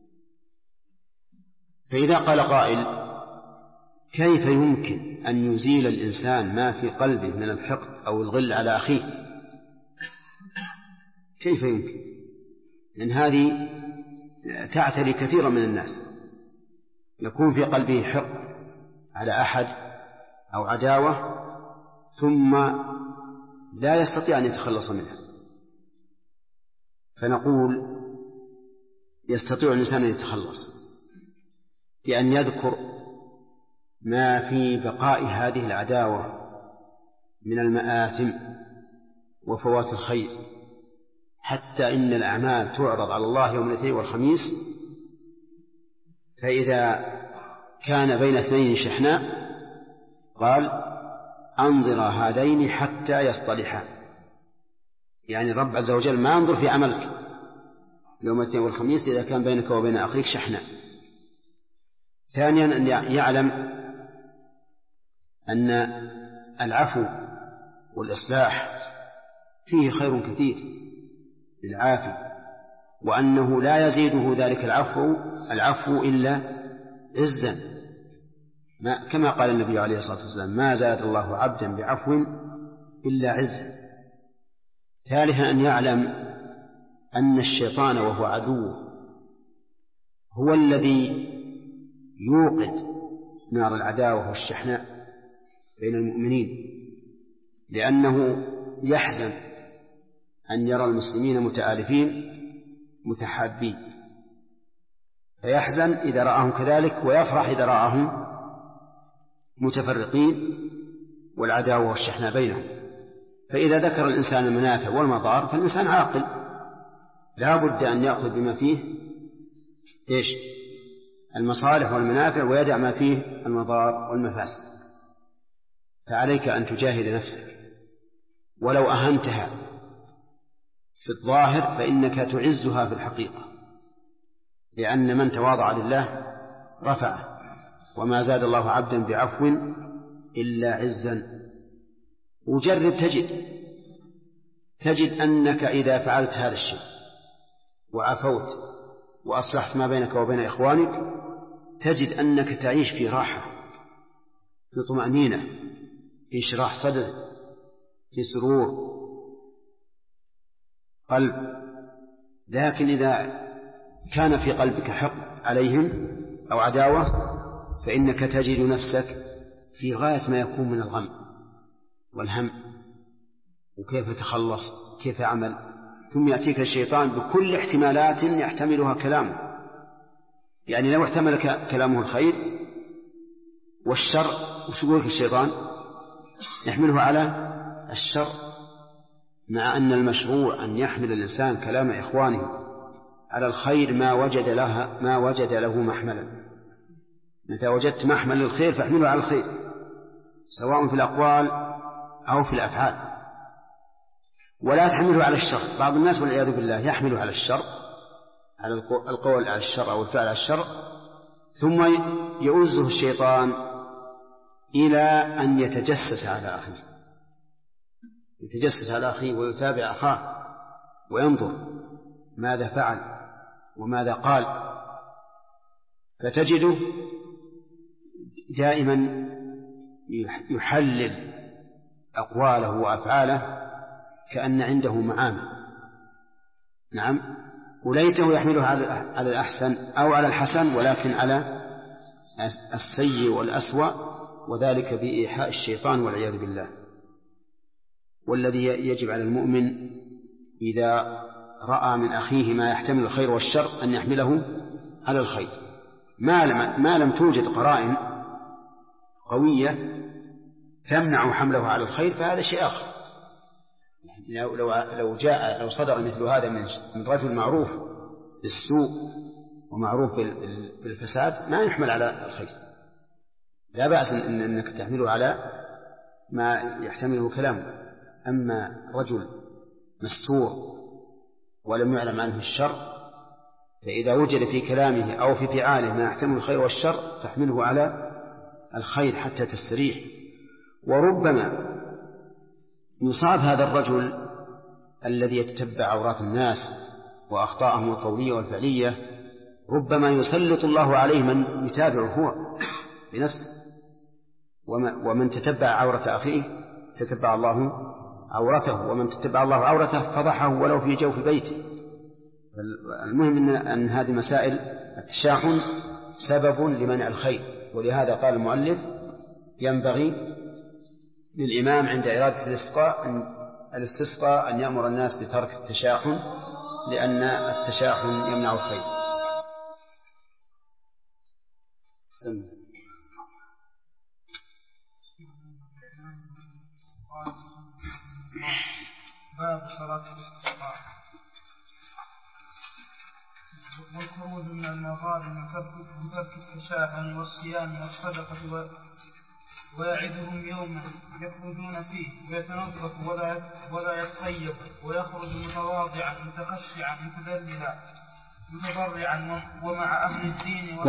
فإذا قال قائل كيف يمكن أن يزيل الإنسان ما في قلبه من الحقد أو الغل على أخيه؟ كيف يمكن؟ لأن هذه تعتري كثيرا من الناس، يكون في قلبه حقد على أحد أو عداوة ثم لا يستطيع أن يتخلص منها. فنقول يستطيع الإنسان أن يتخلص بأن يذكر ما في بقاء هذه العداوة من المآثم وفوات الخير، حتى إن الأعمال تعرض على الله يوم الاثنين والخميس، فإذا كان بين اثنين شحناء قال أنظر هذين حتى يصطلحا، يعني الرب عز وجل ما ينظر في عملك يوم الاثنين والخميس إذا كان بينك وبين أخيك شحناء. ثانيا أن يعلم أن العفو والإصلاح فيه خير كثير للعافي، وأنه لا يزيده ذلك العفو إلا عزا، كما قال النبي عليه الصلاة والسلام ما زاد الله عبدا بعفو إلا عزا. ثالثا أن يعلم أن الشيطان وهو عدوه هو الذي يوقد نار العداوة والشحناء بين المؤمنين، لأنه يحزن أن يرى المسلمين متآلفين متحابين، فيحزن إذا رآهم كذلك ويفرح إذا رآهم متفرقين والعداوة والشحناء بينهم. فإذا ذكر الإنسان المنافع والمضار فالإنسان عاقل لا بد أن يأخذ بما فيه المصالح والمنافع ويدع ما فيه المضار والمفاسد. فعليك أن تجاهد نفسك، ولو أهنتها في الظاهر فإنك تعزها في الحقيقة، لأن من تواضع لله رفعه، وما زاد الله عبدا بعفو إلا عزا. وجرب تجد أنك إذا فعلت هذا الشيء وعفوت وأصلحت ما بينك وبين إخوانك تجد أنك تعيش في راحة، في طمأنينة، في شراح صدر، في سرور قلب. لكن إذا كان في قلبك حقد عليهم أو عداوة فإنك تجد نفسك في غاية ما يكون من الغم، والهم وكيف يتخلص كيف يعمل، ثم يأتيك الشيطان بكل احتمالات يحتملها كلامه. يعني لو احتمل كلامه الخير والشر، وش يقول الشيطان؟ يحمله على الشر، مع أن المشروع أن يحمل الإنسان كلام إخوانه على الخير ما وجد له محملا. متى وجدت محمل للخير فاحمله على الخير، سواء في الأقوال أو في الأفعال، ولا تحمله على الشر. بعض الناس والعياذ بالله يحمله على الشر، على القول على الشر أو الفعل على الشر، ثم يؤزه الشيطان إلى أن يتجسس على أخيه ويتابع أخاه وينظر ماذا فعل وماذا قال، فتجده دائما يحلل أقواله وأفعاله كأن عنده معامل. نعم، وليته يحمله على الأحسن أو على الحسن، ولكن على السيء والأسوأ، وذلك بإيحاء الشيطان والعياذ بالله. والذي يجب على المؤمن إذا رأى من أخيه ما يحتمل الخير والشر أن يحمله على الخير، ما لم توجد قرائن قوية تمنع حمله على الخير فهذا شيء آخر. لو صدر مثل هذا من رجل معروف بالسوء ومعروف بالفساد ما يحمل على الخير، لا بأس أنك تحمله على ما يحتمله كلامه. أما رجل مستور ولم يعلم عنه الشر، فإذا وجد في كلامه أو في فعاله ما يحتمل الخير والشر فاحمله على الخير حتى تستريح. وربما يصاب هذا الرجل الذي يتتبع عورات الناس وأخطاءهم القولية والفعلية، ربما يسلط الله عليه من يتابعه هو بنفسه، ومن تتبع عورة أخيه تتبع الله عورته، ومن تتبع الله عورته فضحه ولو في جوف بيته. المهم أن هذه مسائل التشاحن سبب لمنع الخير، ولهذا قال المؤلف ينبغي للإمام عند إرادة الاستسقاء أن يأمر الناس بترك التشاحن، لأن التشاحن يمنع الخير. باب صلاة الاستسقاء. والخروج من المظالم بترك التشاحن والصيام والصدقة، ويعدهم يوما يخرجون فيه ويتنظف ولا يتطيب، ويخرج متواضعا متخشعا متذللا متضرعا ومع أهل الدين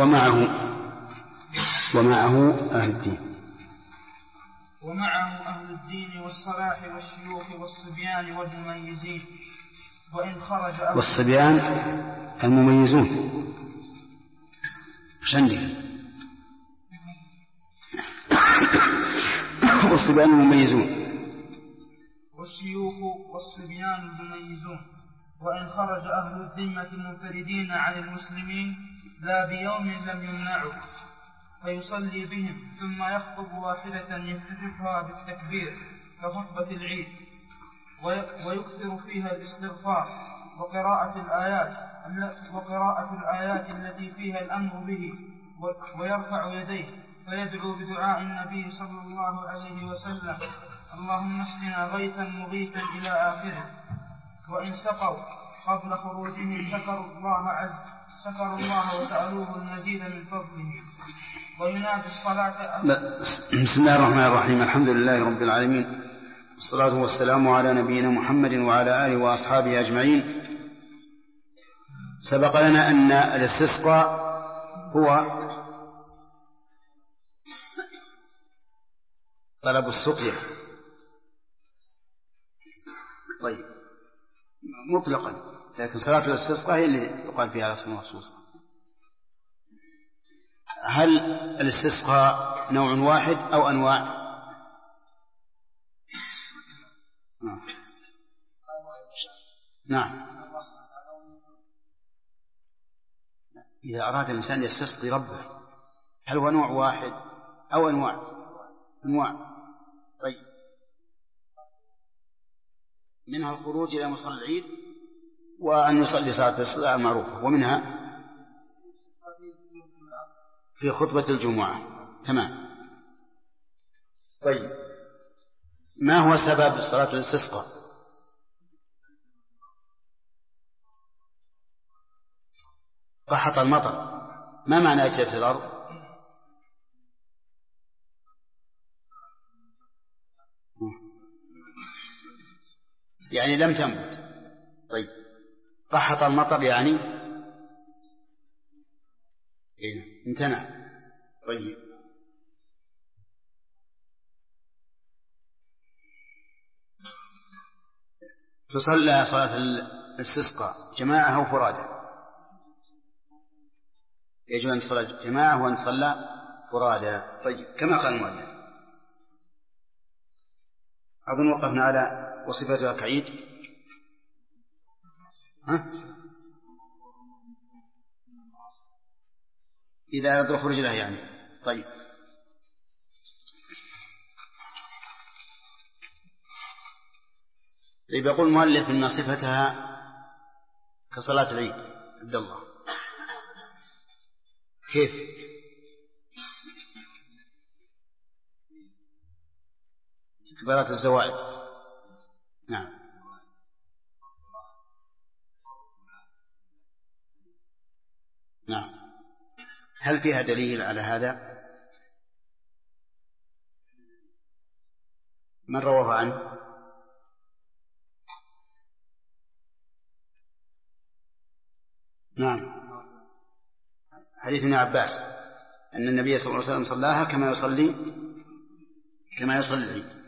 ومعه أهل الدين والصلاح والشيوخ والصبيان والمميزين. وإن خرج والصبيان المميزون والصبيان المميزون والشيوخ والصبيان المميزون. وإن خرج أهل الذمة منفردين عن المسلمين لا بيوم لم يمنعوا، فيصلي بهم ثم يخطب واحدة يفتتحها بالتكبير كخطبة العيد، ويكثر فيها الاستغفار وقراءة الآيات التي فيها الأمر به، ويرفع يديه فيدعو بدعاء النبي صلى الله عليه وسلم: اللهم اسقنا غيثا مغيثا إلى آخره. وإن سقوا قبل خروجهم شكروا الله وسألوه المزيد من فضله. وينادي الصلاة. بسم الله الرحمن الرحيم. الحمد لله رب العالمين، والصلاة والسلام على نبينا محمد وعلى آله وأصحابه أجمعين. سبق لنا أن الاستسقاء هو طلب السقيا، طيب مطلقا، لكن صلاة الاستسقاء هي اللي يقال فيها اسم مخصوص. هل الاستسقاء نوع واحد أو أنواع؟ نعم، إذا أراد الإنسان يستسقي ربه هل هو نوع واحد أو أنواع؟ طيب منها الخروج إلى مصلى العيد وأن يصلي صلاة الصلاة المعروفة، ومنها في خطبة الجمعة. تمام. طيب، ما هو سبب صلاة الاستسقاء؟ قحط المطر. ما معنى أجدت الأرض؟ يعني لم تنبت. طيب، قحط المطر يعني امتنع. طيب، تصلى صلاة الاستسقاء جماعة أو فرادى؟ يجب أن تصلى جماعة وأن تصلى فرادى. طيب، كما قال المؤلف. أظن وقفنا على وصفتها كعيد. إذا أردت خروج لها يعني. طيب، يقول المؤلف إن صفتها كصلاة العيد. عبد الله، كيف؟ تكبيرات الزوائد. نعم. نعم. هل فيها دليل على هذا؟ من رواه عنه؟ نعم، حديث ابن عباس أن النبي صلى الله عليه وسلم صلاها كما يصلي العيد.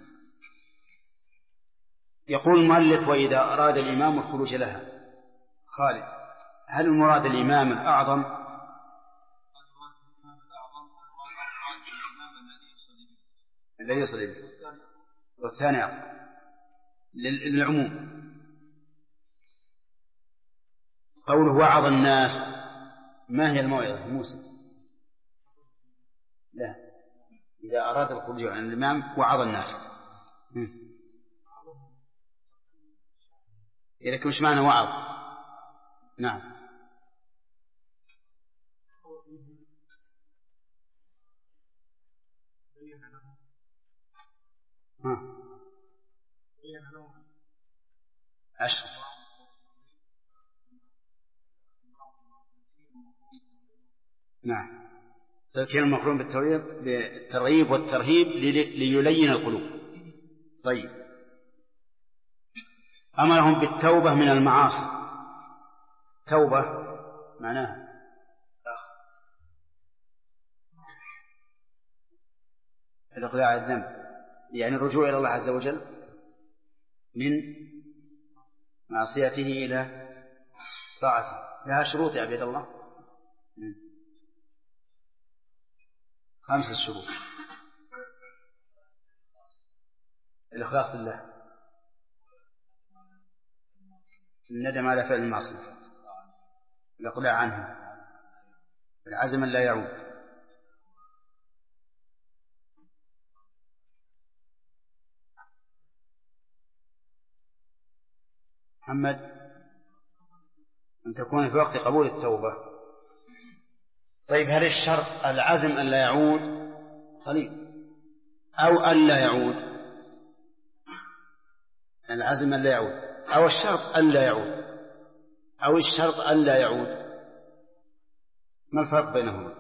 يقول المؤلف: وإذا أراد الإمام الخروج لها. خالد، هل المراد الإمام الأعظم الذي يصلي به، والثاني أعظم للعموم؟ قوله وعظ الناس، ما هي الموعظة موسى؟ لا، إذا أراد الخروج عن الإمام وعظ الناس. لكن مش معنى وعظ؟ نعم. أشهر. نعم، تذكير المقرون بالترغيب والترهيب ليلين القلوب. طيب، أمرهم بالتوبة من المعاصي. توبة معناها الإقلاع عن الذنب، يعني الرجوع إلى الله عز وجل من معصيته إلى طاعته. لها شروط يا عبد الله؟ 5 شروط. الإخلاص لله، الندم على فعل المعصية، الإقلاع عنها، العزم لا يعود. محمد، أن تكون في وقت قبول التوبة. طيب، هل الشرط العزم أن لا يعود صليب أو أن لا يعود؟ العزم أن لا يعود أو الشرط أن لا يعود أو الشرط أن لا يعود؟ ما الفرق بينهما؟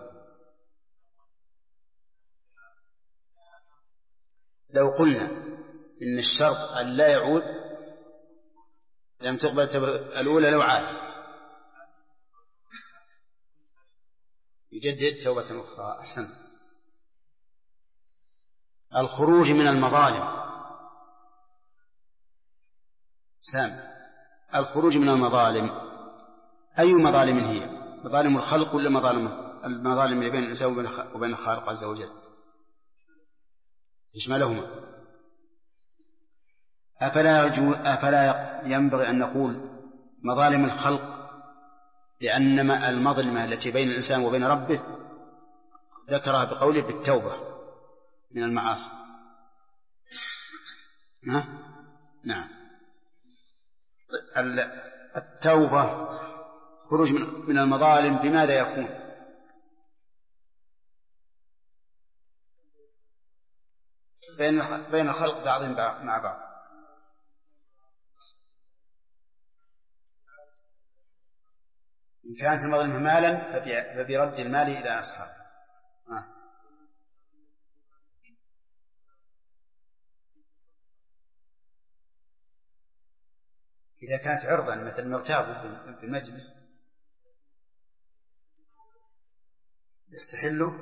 لو قلنا إن الشرط أن لا يعود لم تقبل الأولى لو عاد، يجدد توبة أخرى. أحسن. الخروج من المظالم. سام، الخروج من المظالم أي مظالم هي؟ مظالم الخلق ولا المظالم اللي بين الإنسان وبين الخالق عز وجل؟ يشملهما. أفلا ينبغي أن نقول مظالم الخلق، لأن المظلمة التي بين الإنسان وبين ربه ذكرها بقوله بالتوبة من المعاصي. نعم. التوبة خروج من المظالم بماذا يكون؟ بين الخلق بعضهم مع بعض. إن كانت المظلمة مالا فبرد المال إلى أصحابه. إذا كانت عرضا مثل مرتاب بالمجلس يستحله،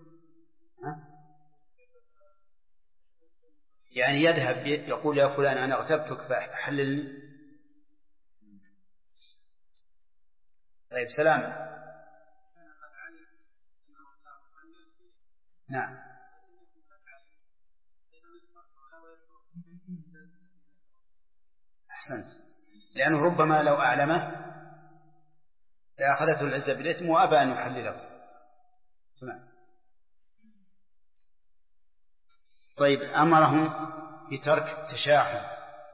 يعني يذهب يقول يا فلان أنا اغتبتك فحللني. طيب سلام. نعم أحسنت، لأنه ربما لو أعلمه لأخذته العزة بالإثم وأبى أن يحلله. تمام. طيب أمرهم بترك التشاحن.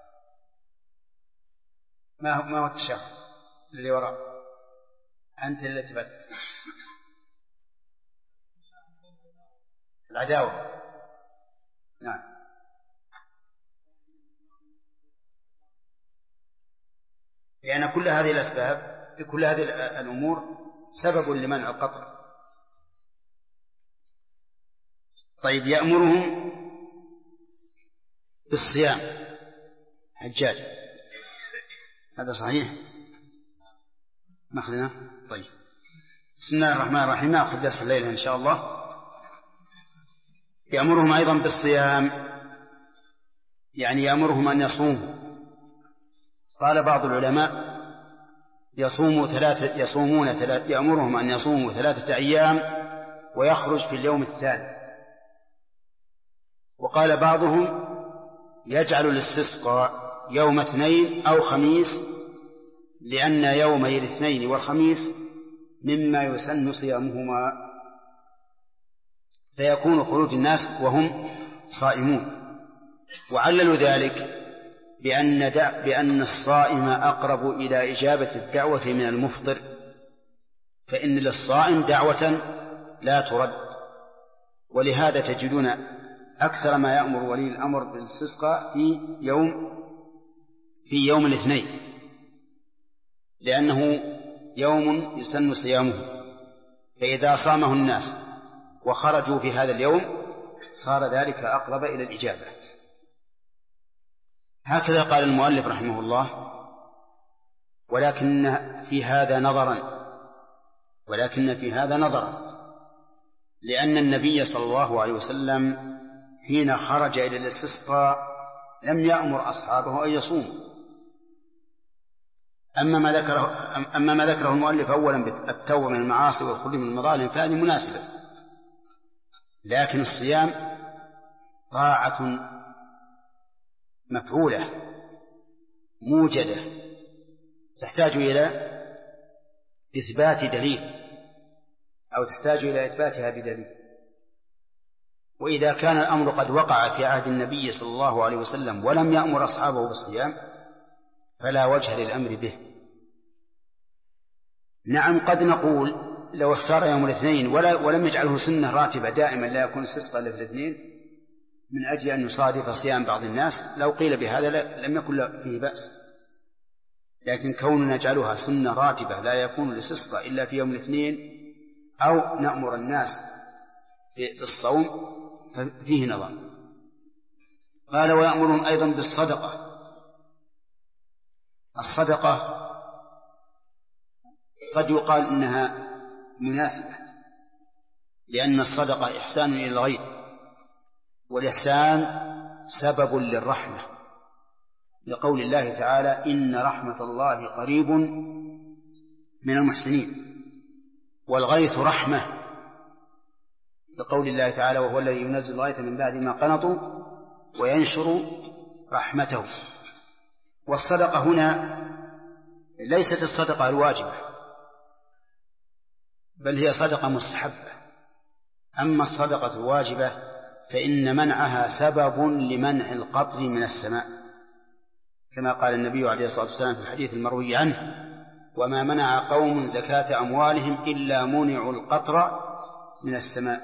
ما هو التشاحن اللي وراء؟ أنت اللي تبت العداوة. نعم. لأن كل هذه الأسباب كل هذه الأمور سبب لمنع القطع. طيب يأمرهم بالصيام. حجاج هذا صحيح؟ نأخذنا. طيب بسم الله الرحمن الرحيم. نأخذ درس الليلة إن شاء الله. يأمرهم أيضا بالصيام، يعني يأمرهم أن يصوموا. قال بعض العلماء يأمرهم أن يصوموا 3 أيام ويخرج في اليوم الثاني. وقال بعضهم يجعل الاستسقاء يوم 2 أو خميس، لأن يومي الاثنين والخميس مما يسن صيامهما، فيكون خروج الناس وهم صائمون. وعللوا ذلك بأن الصائم أقرب إلى إجابة الدعوة من المفطر، فإن للصائم دعوة لا ترد. ولهذا تجدون أكثر ما يأمر ولي الأمر بالاستسقاء في يوم الاثنين، لأنه يوم يسن صيامه، فإذا صامه الناس وخرجوا في هذا اليوم صار ذلك أقرب إلى الإجابة. هكذا قال المؤلف رحمه الله. ولكن في هذا نظرا، لأن النبي صلى الله عليه وسلم حين خرج إلى الاستسقاء لم يأمر أصحابه أن يصوموا. أما ما ذكره المؤلف أولا بالتوبة من المعاصي والخروج من المظالم فهذه مناسبة، لكن الصيام طاعة مفعولة موجدة تحتاج إلى إثبات دليل، أو تحتاج إلى إثباتها بدليل. وإذا كان الأمر قد وقع في عهد النبي صلى الله عليه وسلم ولم يأمر أصحابه بالصيام فلا وجه للأمر به. نعم قد نقول لو اختار يوم الاثنين ولم يجعله سنة راتبة دائما لا يكون استسقى إلا في الاثنين من أجل أن يصادف صيام بعض الناس، لو قيل بهذا لم يكن فيه بأس. لكن كوننا نجعلها سنة راتبة لا يكون الاستسقاء إلا في يوم الاثنين، أو نأمر الناس بالصوم، ففيه نظر. قال ويأمرهم أيضا بالصدقة. الصدقة قد يقال إنها مناسبة، لأن الصدقة إحسان إلى الغير، والإحسان سبب للرحمة، لقول الله تعالى إن رحمة الله قريب من المحسنين. والغيث رحمة، لقول الله تعالى وهو الذي ينزل الغيث من بعد ما قنطوا وينشر رحمته. والصدقة هنا ليست الصدقة الواجبة، بل هي صدقة مستحبة. أما الصدقة الواجبة فإن منعها سبب لمنع القطر من السماء، كما قال النبي عليه الصلاة والسلام في الحديث المروي عنه: وما منع قوم زكاة أموالهم إلا منعوا القطر من السماء.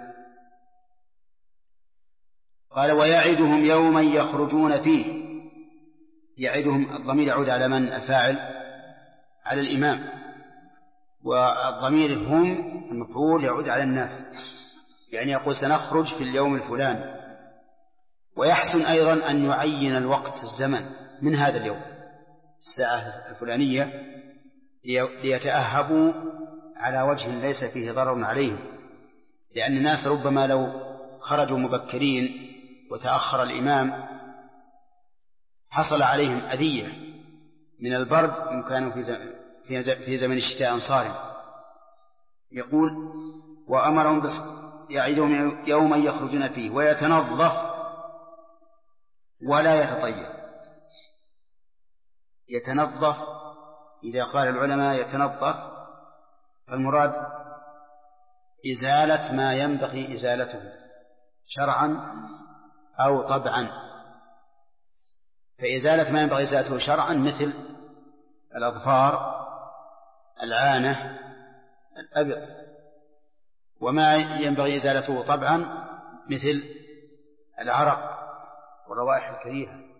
قال: ويعدهم يوما يخرجون فيه. يعدهم الضمير يعود على من؟ الفاعل على الإمام، والضمير هم المفعول يعود على الناس، يعني يقول سنخرج في اليوم الفلاني. ويحسن أيضا أن يعين الوقت الزمن من هذا اليوم، الساعة الفلانية، ليتأهبوا على وجه ليس فيه ضرر عليهم، لأن الناس ربما لو خرجوا مبكرين وتأخر الإمام حصل عليهم أذية من البرد إن كانوا في زمن الشتاء صارم. يقول: وأمرهم يعيدهم يوما يخرجون فيه ويتنظف ولا يتطيب. يتنظف، إذا قال العلماء يتنظف فالمراد إزالة ما ينبغي إزالته شرعا أو طبعا. فإزالة ما ينبغي إزالته شرعا مثل الأظفار، العانة، الأبط. وما ينبغي إزالته طبعا مثل العرق والروائح الكريهة.